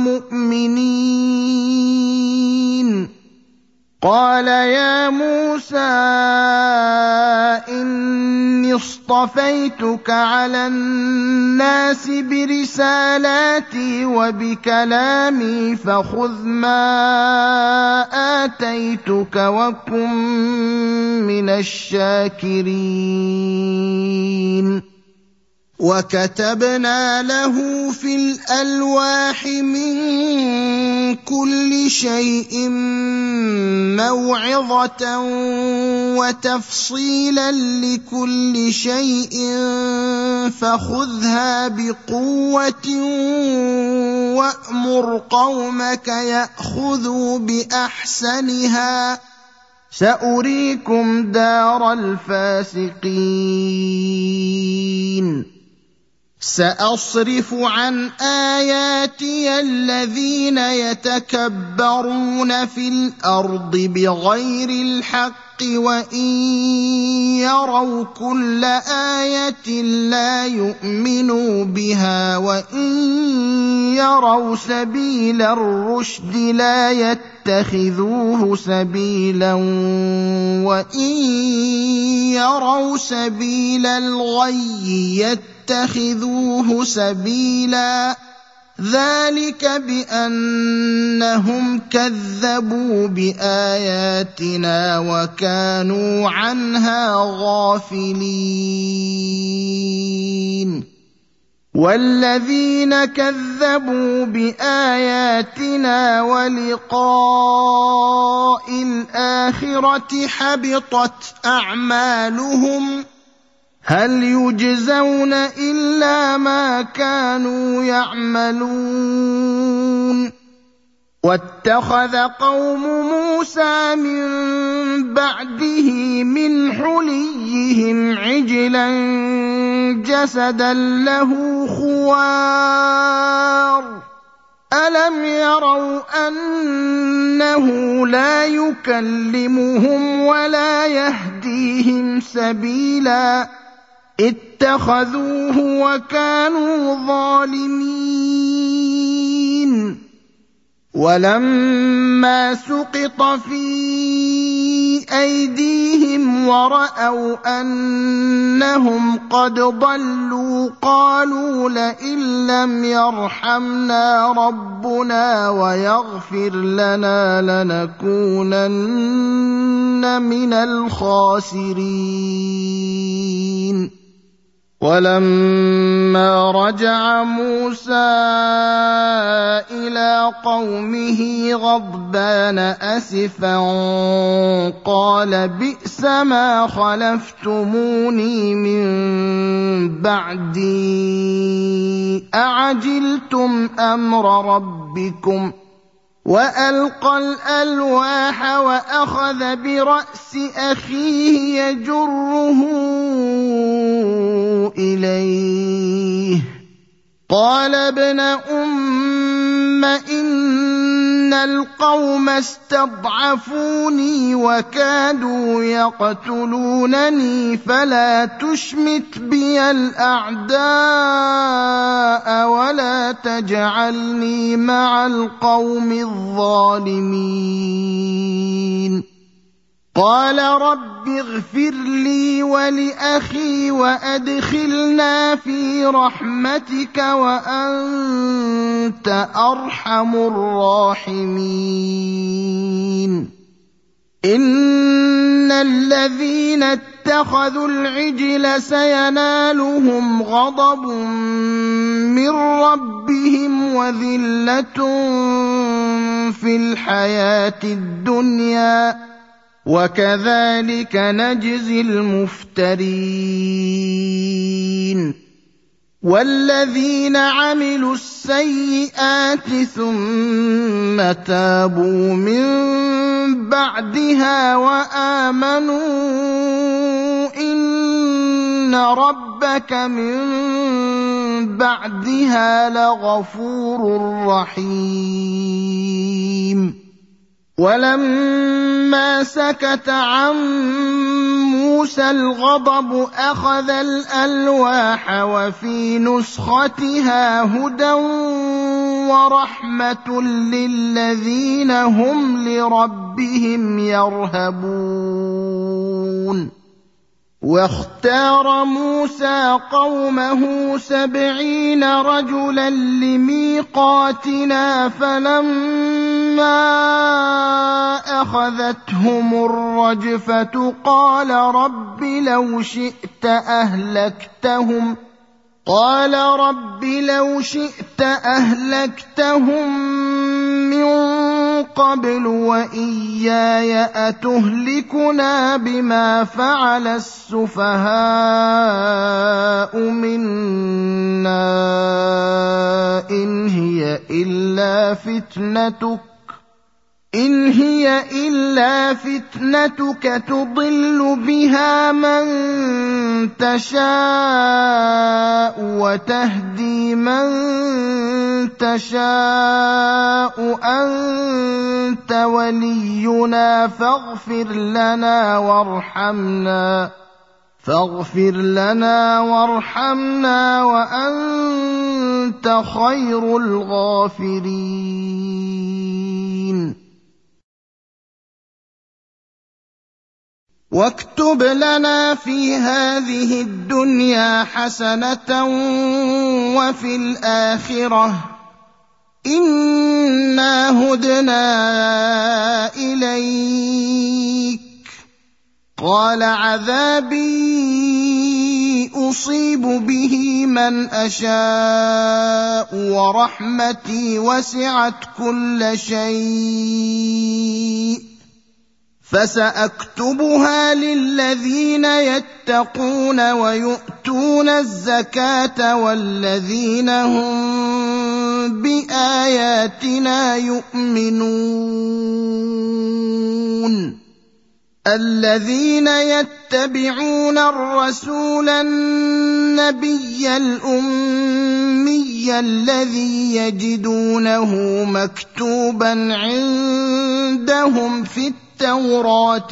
الْمُؤْمِنِينَ قَالَ يَا مُوسَىٰ إِنِّي اصْطَفَيْتُكَ عَلَى النَّاسِ بِرِسَالَاتِي وَبِكَلَامِي فَخُذْ مَا آتَيْتُكَ وَكُن مِّنَ الشَّاكِرِينَ وَكَتَبْنَا لَهُ فِي الْأَلْوَاحِ مِن كُلِّ شَيْءٍ مَّوْعِظَةً وَتَفْصِيلًا لِّكُلِّ شَيْءٍ فَخُذْهَا بِقُوَّةٍ وَأْمُرْ قَوْمَكَ يَأْخُذُوا بِأَحْسَنِهَا سَأُرِيكُمْ دَارَ الْفَاسِقِينَ سَأَصْرِفُ عَنْ آيَاتِيَ الَّذِينَ يَتَكَبَّرُونَ فِي الْأَرْضِ بِغَيْرِ الْحَقِّ وَإِن يَرَوْا كُلَّ آيَةٍ لَّا يُؤْمِنُوا بِهَا وَإِن يَرَوْا سَبِيلَ الرُّشْدِ لَا يَتَّخِذُوهُ سَبِيلًا وَإِن يَرَوْا سَبِيلَ الْغَيِّ يَتَّخِذُوهُ سَبِيلًا ذَلِكَ بِأَنَّهُمْ كَذَّبُوا بِآيَاتِنَا وَكَانُوا عَنْهَا غَافِلِينَ وَالَّذِينَ كَذَّبُوا بِآيَاتِنَا وَلِقَاءِ الْآخِرَةِ حَبِطَتْ أَعْمَالُهُمْ هَلْ يُجْزَوْنَ إِلَّا مَا كَانُوا يَعْمَلُونَ وَاتَّخَذَ قَوْمُ مُوسَىٰ مِن بَعْدِهِ مِنْ حُلِيِّهِمْ عِجْلًا جَسَدًا لَّهُ خُوَارٌ أَلَمْ يَرَوْا أَنَّهُ لَا يُكَلِّمُهُمْ وَلَا يَهْدِيهِمْ سَبِيلًا اتَّخَذُوهُ وَكَانُوا ظَالِمِينَ ولما سقط في أيديهم ورأوا أنهم قد ضلوا قالوا لئن لم يرحمنا ربنا ويغفر لنا لنكونن من الخاسرين. ولما رجع موسى إلى قومه غضبان أسفا قال بئس ما خلفتموني من بعدي أعجلتم أمر ربكم وألقى الألواح وأخذ برأس أخيه يجره إليه قال ابن أم إن القوم استضعفوني وكادوا يقتلونني فلا تشمت بي الأعداء ولا تجعلني مع القوم الظالمين. قال رب اغفر لي ولأخي وأدخلنا في رحمتك وأنت أرحم الراحمين. إن الذين اتخذوا العجل سينالهم غضب من ربهم وذلة في الحياة الدنيا وكذلك نجزي المفترين. والذين عملوا السيئات ثم تابوا من بعدها وآمنوا إن ربك من بعدها لغفور رحيم. ولما سكت عن موسى الغضب أخذ الألواح وفي نسختها هدى ورحمة للذين هم لربهم يرهبون. واختار موسى قومه 70 رجلا لميقاتنا فلما أخذتهم الرجفة قال رب لو شئت أهلكتهم من قبل وإياي أتهلكنا بما فعل السفهاء منا إن هي إلا فتنتك تضل بها من تشاء وتهدي من تشاء أنت ولينا فاغفر لنا وارحمنا وأنت خير الغافرين. واكتب لنا في هذه الدنيا حسنة وفي الآخرة إنا هدنا إليك. قال عذابي أصيب به من أشاء ورحمتي وسعت كل شيء فسأكتبها للذين يتقون ويؤتون الزكاة والذين هم بآياتنا يؤمنون. الذين يتبعون الرسول النبي الأمي الذي يجدونه مكتوبا عندهم في التوراة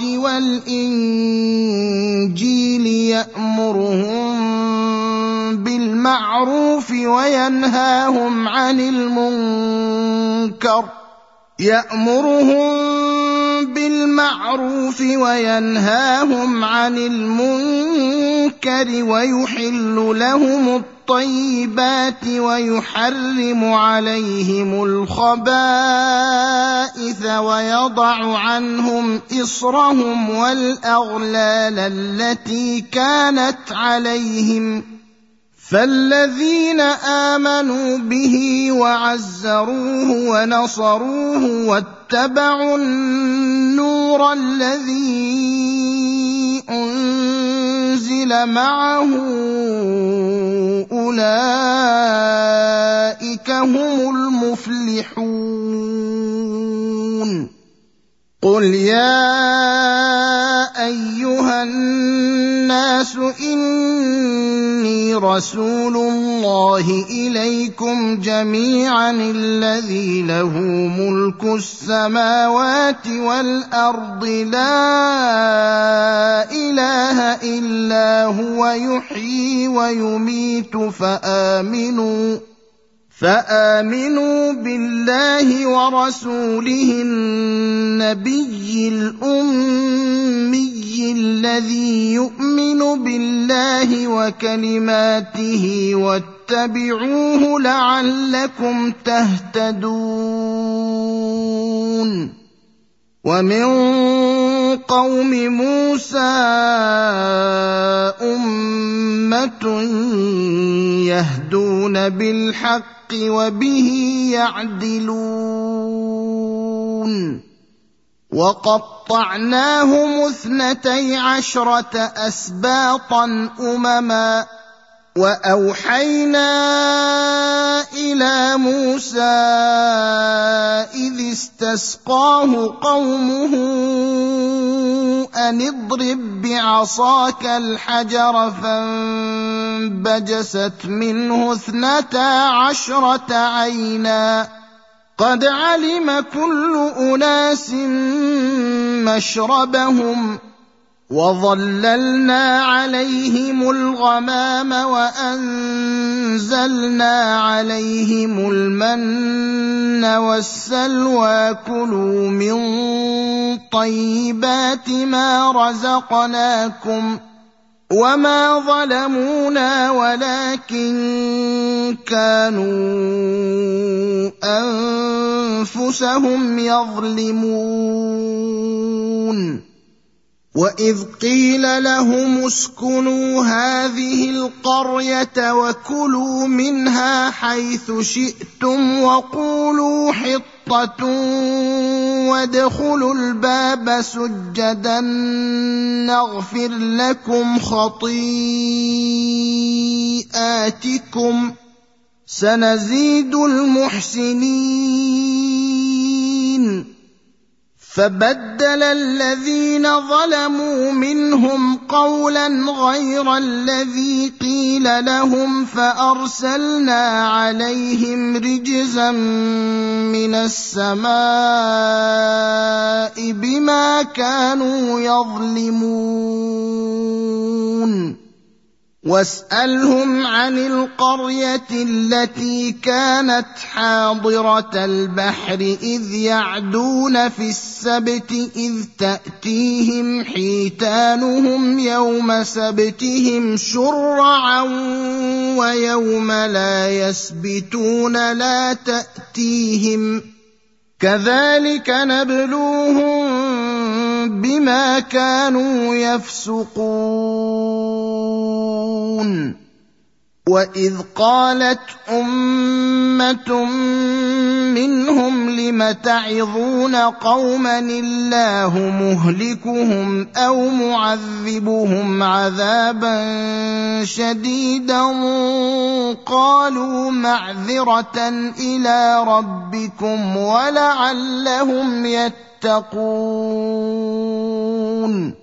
والإنجيل يأمرهم بالمعروف وينهاهم عن المنكر يأمرهم بالمعروف وينهاهم عن المنكر ويحل لهم الطيبات ويحرم عليهم الخبائث ويضع عنهم إصرهم والأغلال التي كانت عليهم فالذين آمنوا به وعزروه ونصروه واتبعوا النور الذي أنزل معه أولئك هم المفلحون قل يا أيها الناس إني رسول الله إليكم جميعا الذي له ملك السماوات والأرض لا إله إلا هو يحيي ويميت فآمنوا بالله ورسوله النبي الأمي الذي يؤمن بالله وكلماته واتبعوه لعلكم تهتدون ومن قوم موسى أمة يهدون بالحق وبه يعدلون وقطعناهم 12 أسباطا أمما وأوحينا إلى موسى إذ استسقاه قومه أن اضرب بعصاك الحجر فانبجست منه 12 عينا قد علم كل أناس مشربهم وظللنا عليهم الغمام وأنزلنا عليهم المن والسلوى كلوا من طيبات ما رزقناكم وما ظلمونا ولكن كانوا أنفسهم يظلمون وإذ قيل لهم اسكنوا هذه القرية وكلوا منها حيث شئتم وقولوا حطة وادخلوا الباب سجدا نغفر لكم خطيئاتكم سنزيد المحسنين فبدل الذين ظلموا منهم قولا غير الذي قيل لهم فأرسلنا عليهم رجزا من السماء بما كانوا يظلمون واسألهم عن القرية التي كانت حاضرة البحر إذ يعدون في السبت إذ تأتيهم حيتانهم يوم سبتهم شرعا ويوم لا يسبتون لا تأتيهم كذلك نبلوهم بما كانوا يفسقون وإذ قالت أمة منهم لم تعظون قوما الله مهلكهم أو معذبهم عذابا شديدا قالوا معذرة إلى ربكم ولعلهم يتقون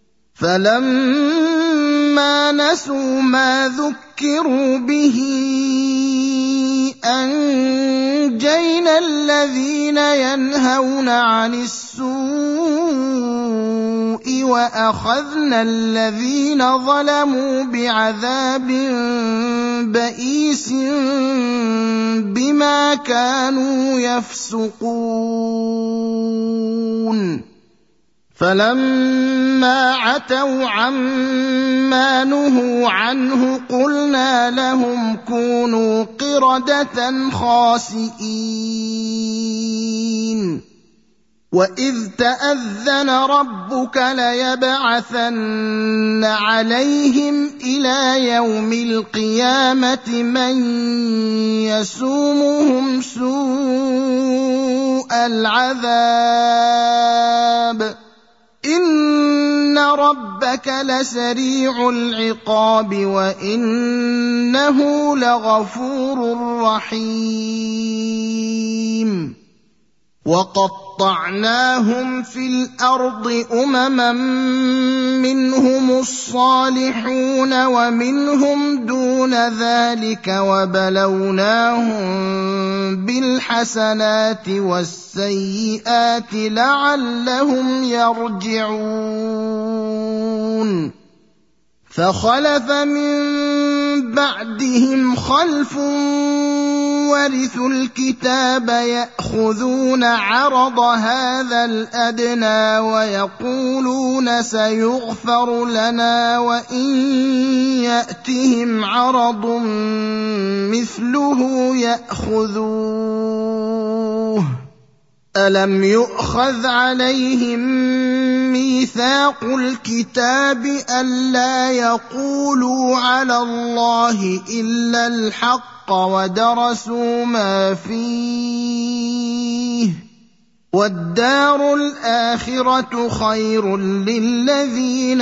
فلما نسوا ما ذكروا به أنجينا الذين ينهون عن السوء السيء وأخذنا الذين ظلموا بعذاب بئيس بما كانوا يفسقون فلما عتوا عما نهوا عنه قلنا لهم كونوا قردة خاسئين وإذ تأذن ربك ليبعثن عليهم إلى يوم القيامة من يسومهم سوء العذاب إن ربك لسريع العقاب وإنه لغفور رحيم وقطعناهم في الأرض أمما منهم الصالحون ومنهم دون ذلك وبلوناهم بالحسنات والسيئات لعلهم يرجعون فخلف من بعدهم خلف ورثوا الكتاب يأخذون عرض هذا الأدنى ويقولون سيغفر لنا وإن يأتهم عرض مثله يأخذوه ألم يؤخذ عليهم ميثاق الكتاب ألا يقولوا على الله إلا الحق ودرسوا ما فيه والدار الآخرة خير للذين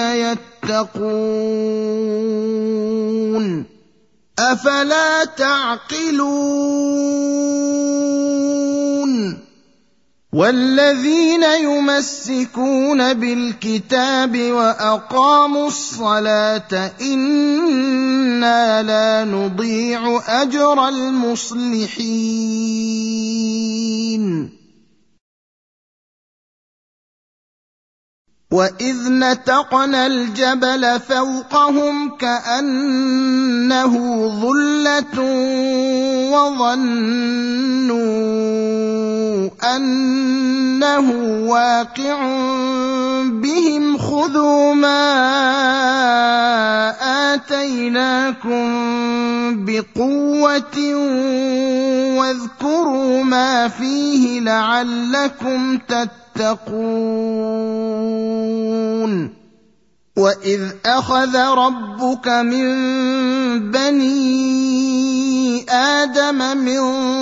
يتقون أفلا تعقلون والذين يمسكون بالكتاب وأقاموا الصلاة إنا لا نضيع أجر المصلحين وإذ نتقنا الجبل فوقهم كأنه ظلة وظنوا أنه واقع بهم خذوا ما آتيناكم بقوة واذكروا ما فيه لعلكم تتقون وإذ أخذ ربك من بني آدم من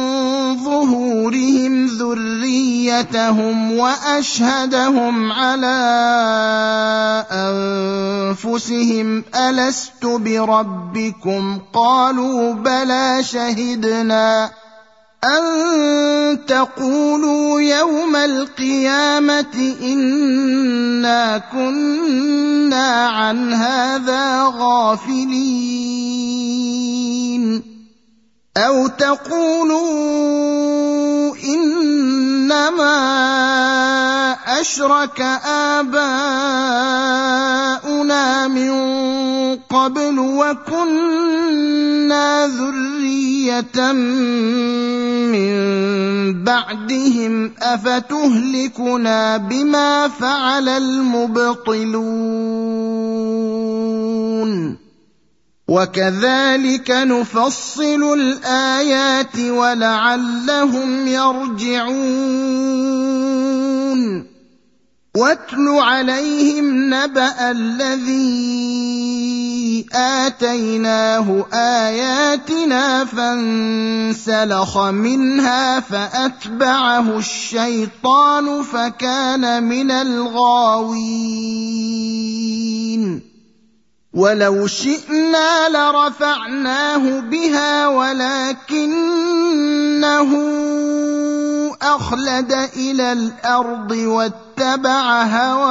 ظهورهم ذريتهم وأشهدهم على أنفسهم ألست بربكم قالوا بلى شهدنا أن تقولوا يوم القيامة إنا كنا عن هذا غافلين أو تقولوا إنما أشرك آباؤنا من قبل وكنا ذرية من بعدهم أفتهلكنا بما فعل المبطلون وكذلك نفصل الآيات ولعلهم يرجعون واتل عليهم نبأ الذي آتيناه آياتنا فانسلخ منها فأتبعه الشيطان فكان من الغاوين ولو شئنا لرفعناه بها ولكنه أخلد إلى الأرض واتبع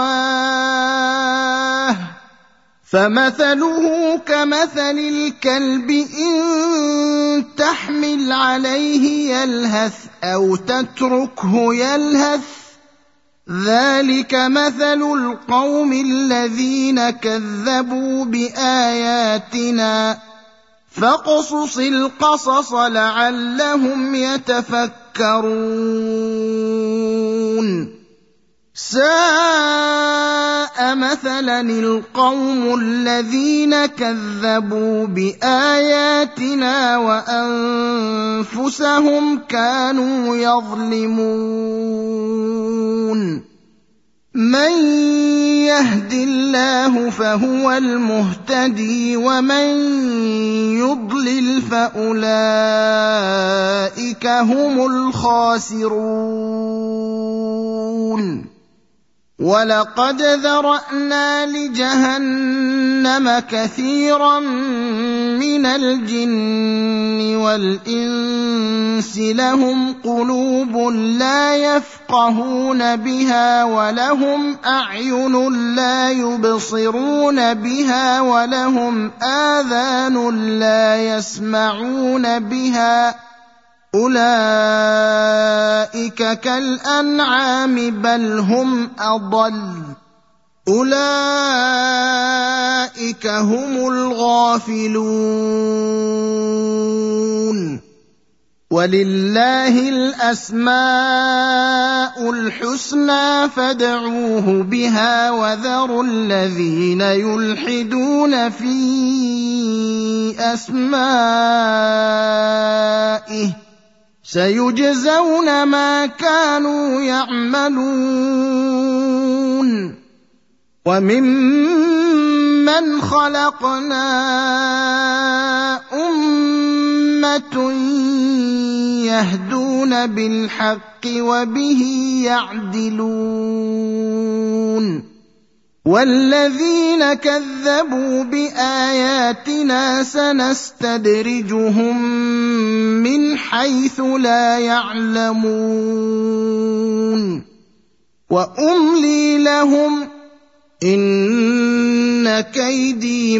هواه فمثله كمثل الكلب إن تحمل عليه يلهث أو تتركه يلهث ذلك مثل القوم الذين كذبوا بآياتنا فاقصص القصص لعلهم يتفكرون ساء مثلا القوم الذين كذبوا بآياتنا وأنفسهم كانوا يظلمون من يهد الله فهو المهتدي ومن يضلل فأولئك هم الخاسرون ولقد ذرأنا لجهنم كثيرا من الجن والإنس لهم قلوب لا يفقهون بها ولهم أعين لا يبصرون بها ولهم آذان لا يسمعون بها أولئك كالأنعام بل هم أضل أولئك هم الغافلون ولله الأسماء الحسنى فادعوه بها وذروا الذين يلحدون في أسمائه سيجزون ما كانوا يعملون وممن خلقنا أمة يهدون بالحق وبه يعدلون والذين كذبوا بآياتنا سنستدرجهم من حيث لا يعلمون وأملي لهم إن كيدي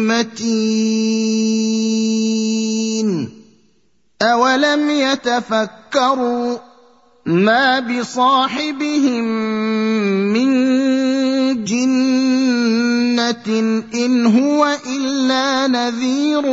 متين أولم يتفكروا ما بصاحبهم من جنة إن هو إلا نذير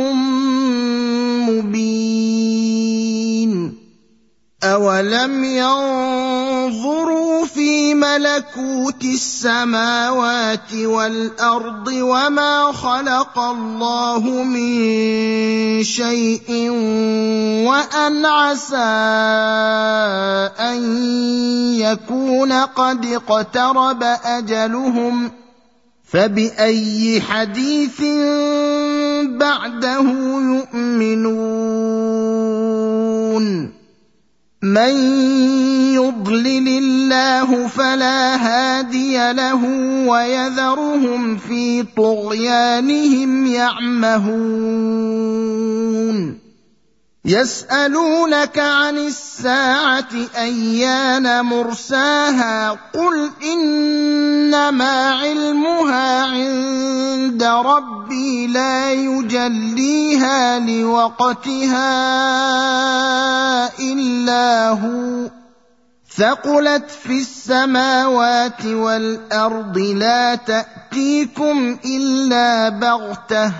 مبين أولم ينظروا في ملكوت السماوات والأرض وما خلق الله من شيء وأن عسى أن يكون قد اقترب أجلهم فبأي حديث بعده يؤمنون من يضلل الله فلا هادي له ويذرهم في طغيانهم يعمهون يسألونك عن الساعة أيان مرساها قل إنما علمها عند ربي لا يجليها لوقتها إلا هو ثقلت في السماوات والأرض لا تأتيكم إلا بغتة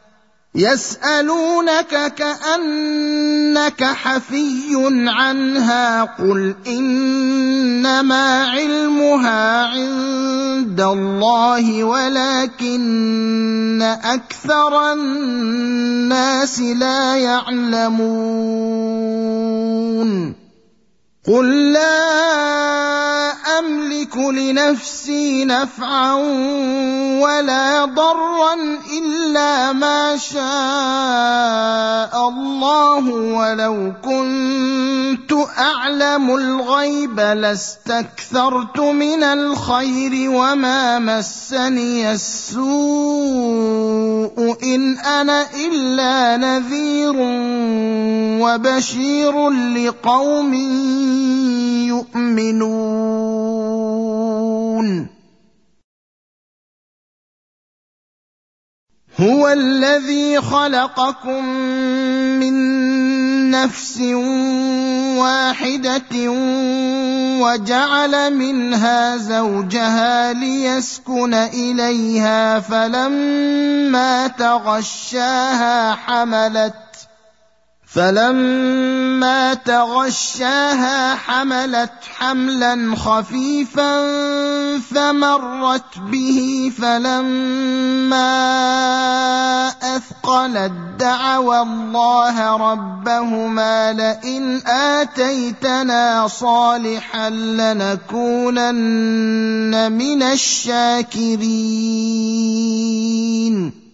يسألونك كأنك حفي عنها قل إنما علمها عند الله ولكن أكثر الناس لا يعلمون قل لا أملك لنفسي نفعا ولا ضرا إلا ما شاء الله ولو كنت أعلم الغيب لاستكثرت من الخير وما مسني السوء إن أنا إلا نذير وبشير لقوم يؤمنون هو الذي خلقكم من نفس واحدة وجعل منها زوجها ليسكن إليها فلما تغشاها حملت حملا خفيفا فمرت به فلما أثقلت دعوا الله ربهما لئن آتيتنا صالحا لنكونن من الشاكرين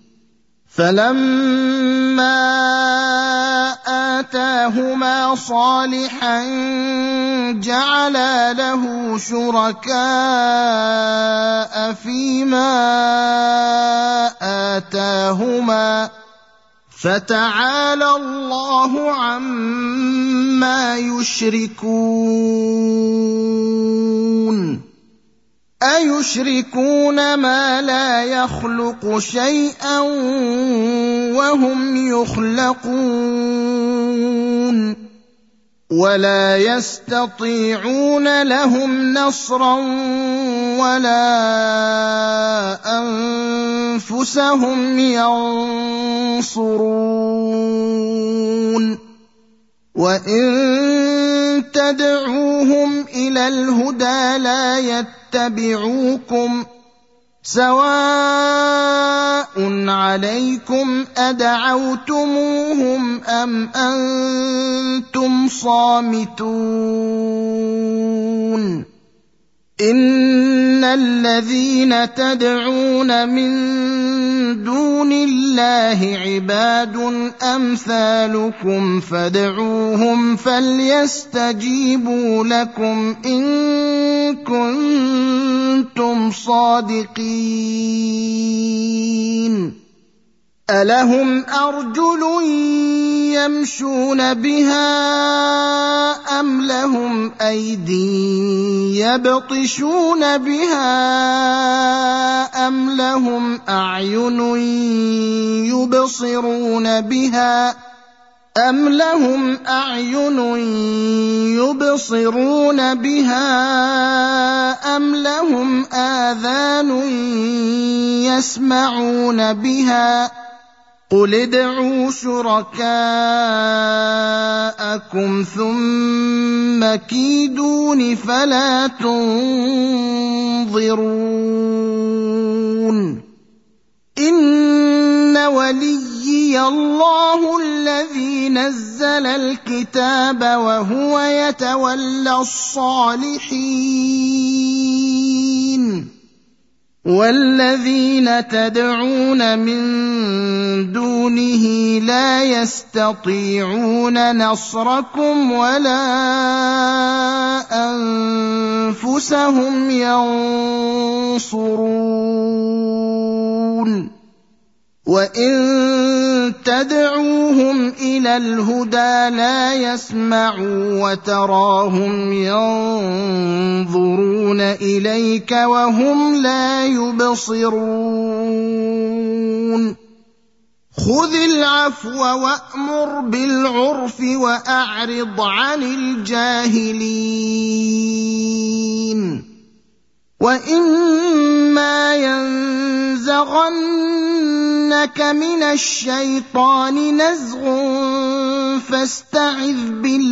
فلما آتاهما صالحا جعلا له شركاء فيما آتاهما فتعالى الله عما يشركون أيشركون ما لا يخلق شيئا وهم يخلقون ولا يستطيعون لهم نصرا ولا أنفسهم ينصرون وإن تدعوهم إلى الهدى لا يتبعوكم سواء عليكم أدعوتموهم أم أنتم صامتون إن الذين تدعون من دون الله عباد أمثالكم فادعوهم فليستجيبوا لكم إن كنتم صادقين ألهم أرجل يمشون بها أم لهم أيدي يبطشون بها أم لهم أعين يبصرون بها أم لهم آذان يسمعون بها قل ادعوا شركاءكم ثم كيدون فلا تنظرون إن وليي الله الذي نزل الكتاب وهو يتولى الصالحين والذين تدعون من دونه لا يستطيعون نصركم ولا أنفسهم ينصرون وإن تدعوهم إلى الهدى لا يسمعوا وتراهم ينظرون إليك وهم لا يبصرون خذ العفو وأمر بالعرف وأعرض عن الجاهلين وإما ينزغنك من الشيطان نزغ فاستعذ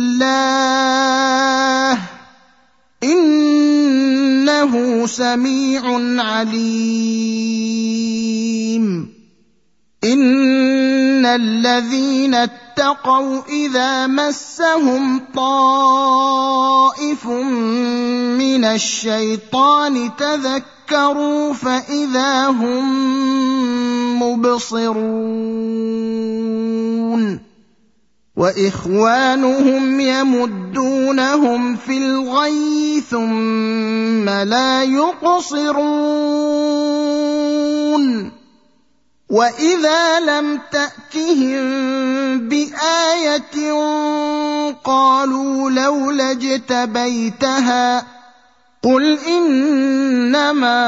بالله إنه سميع عليم إن الذين اتقوا إذا مسهم طائف من الشيطان تذكروا فإذا هم مبصرون وإخوانهم يمدونهم في الغي ثم لا يقصرون وإذا لم تأتهم بآية قالوا لولا اجتبيتها قل إنما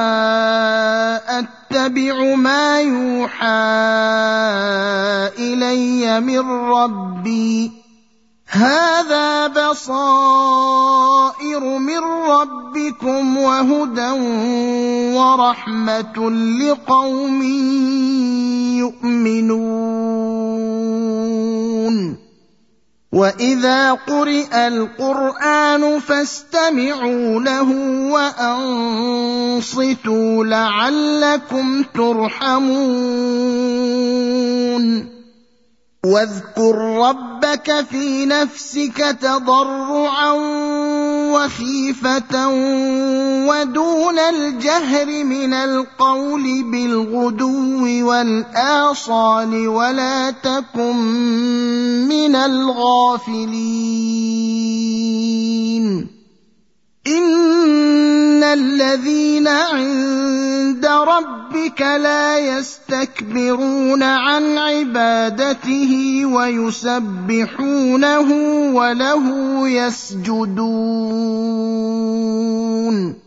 أتبع ما يوحى إلي من ربي هذا بصائر من ربكم وهدى ورحمة لقوم يؤمنون وإذا قرئ القرآن فاستمعوا له وأنصتوا لعلكم ترحمون واذكر ربك في نفسك تضرعا وخيفة ودون الجهر من القول بالغدو والآصال ولا تكن من الغافلين إن الذين عند ربك لا يستكبرون عن عبادته ويسبحونه وله يسجدون